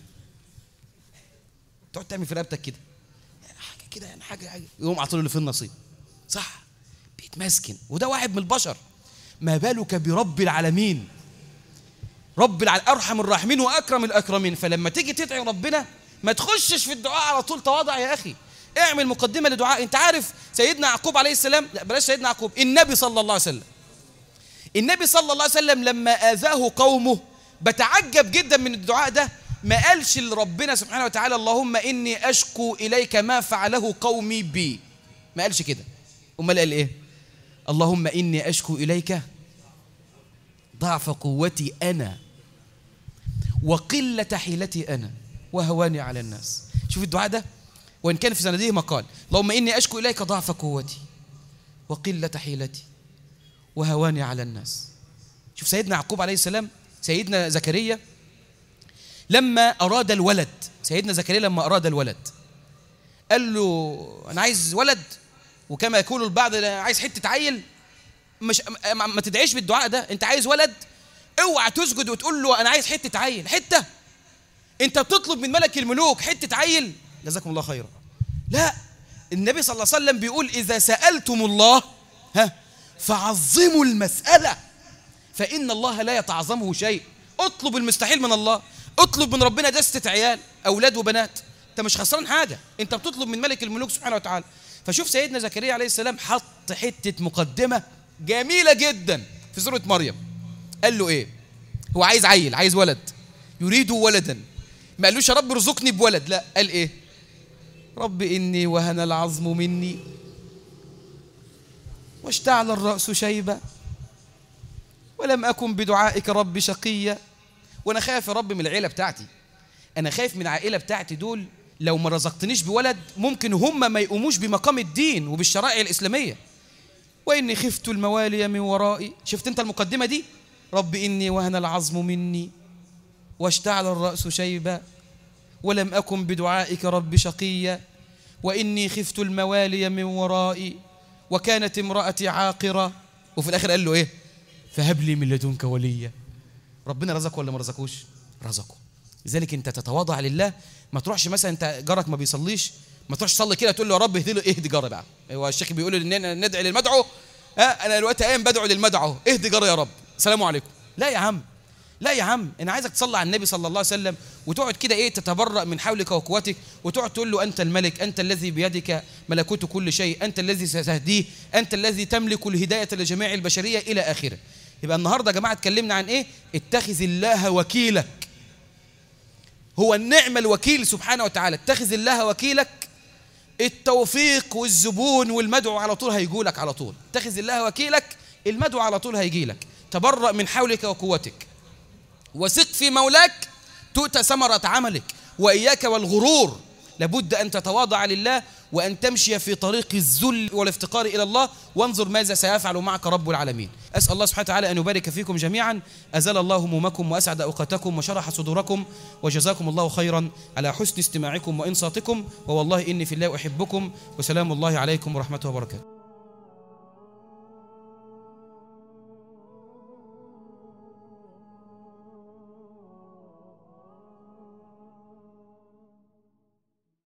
تقعد تعمل في رقبتك كده حاجه كده، يعني حاجه يقوم عاطله اللي في النصيب. صح، بيتمسكن. وده واحد من البشر، ما بالك برب العالمين، ارحم الراحمين واكرم الاكرمين. فلما تيجي تدعي ربنا ما تخشش في الدعاء على طول تواضع يا اخي، اعمل مقدمه لدعاء. انت عارف سيدنا يعقوب عليه السلام، لا بلاش سيدنا يعقوب، النبي صلى الله عليه وسلم، النبي صلى الله عليه وسلم لما اذاه قومه، بتعجب جدا من الدعاء ده. ما قالش لربنا سبحانه وتعالى: اللهم اني اشكو اليك ما فعله قومي بي، ما قالش كده. امال قال ايه؟ اللهم اني اشكو اليك ضعف قوتي انا وقلة حيلتي أنا وهواني على الناس. شوف الدعاء ده، وإن كان في سنده مقال: اللهم إني أشكو إليك ضعف قوتي وقلة حيلتي وهواني على الناس. شوف سيدنا يعقوب عليه السلام، سيدنا زكريا لما أراد الولد، سيدنا زكريا لما أراد الولد قال له: أنا عايز ولد، وكما يقول البعض عايز حتة عيل. مش ما تدعيش بالدعاء ده. أنت عايز ولد، اوعى تسجد وتقول له أنا عايز حتة عيل. حتة أنت بتطلب من ملك الملوك حتة عيل، جزاكم الله خيرا. لا، النبي صلى الله عليه وسلم بيقول: إذا سألتم الله فعظموا المسألة. فإن الله لا يتعظمه شيء. اطلب المستحيل من الله، اطلب من ربنا دستة عيال أولاد وبنات، أنت مش خسران حاجة، أنت بتطلب من ملك الملوك سبحانه وتعالى. فشوف سيدنا زكريا عليه السلام حط حتة مقدمة جميلة جدا في سورة مريم. قال له إيه؟ هو عايز عيل، عايز ولد، يريد ولدا، ما قالوش يا رب ارزقني بولد، لا، قال إيه؟ رب إني وهن العظم مني واشتعل الرأس شيبة ولم أكن بدعائك رب شقيا. وأنا خايف يا رب من العيلة بتاعتي، أنا خايف من العائلة بتاعتي دول لو ما رزقتنيش بولد ممكن هم ما يقوموش بمقام الدين وبالشرائع الإسلامية. وإني خفت الموالي من ورائي. شفت أنت المقدمة دي؟ رب إني وهن العظم مني واشتعل الرأس شيبا ولم أكن بدعائك رب شقيا وإني خفت الموالي من ورائي وكانت امرأتي عاقرة. وفي الآخر قال له إيه؟ فهب لي من لدنك وليا. ربنا رزقه ولا ما رزقوش؟ رزقه. لذلك أنت تتواضع لله، ما تروحش مثلا أنت جارك ما بيصليش ما تروحش تصلي كده تقول له يا رب اهدي جاري بقى. هو الشيخ بيقول اننا ندعي للمدعو، انا دلوقتي قايم بدعو للمدعو، اهدي جاري يا رب، السلام عليكم. لا يا عم، لا يا عم، انا عايزك تصلي على النبي صلى الله عليه وسلم وتقعد كده ايه تتبرأ من حولك وقوتك وتقعد تقول له انت الملك، انت الذي بيدك ملكوت كل شيء، انت الذي ستهديه، انت الذي تملك الهدايه لجميع البشريه الى اخره. يبقى النهارده يا جماعه اتكلمنا عن ايه؟ اتخذ الله وكيلك. هو النعم الوكيل سبحانه وتعالى، اتخذ الله وكيلك. التوفيق والزبون والمدعو على طول هيجولك على طول. اتخذ الله وكيلك، المدعو على طول هيجيلك. تبرأ من حولك وقوتك وثق في مولاك تؤتى ثمرة عملك. وإياك والغرور، لابد أن تتواضع لله وأن تمشي في طريق الذل والافتقار إلى الله، وانظر ماذا سيفعل معك رب العالمين. أسأل الله سبحانه وتعالى أن يبارك فيكم جميعا، أزال الله همومكم وأسعد أوقاتكم وشرح صدوركم، وجزاكم الله خيرا على حسن استماعكم وإنصاتكم، ووالله إني في الله أحبكم، وسلام الله عليكم ورحمته وبركاته.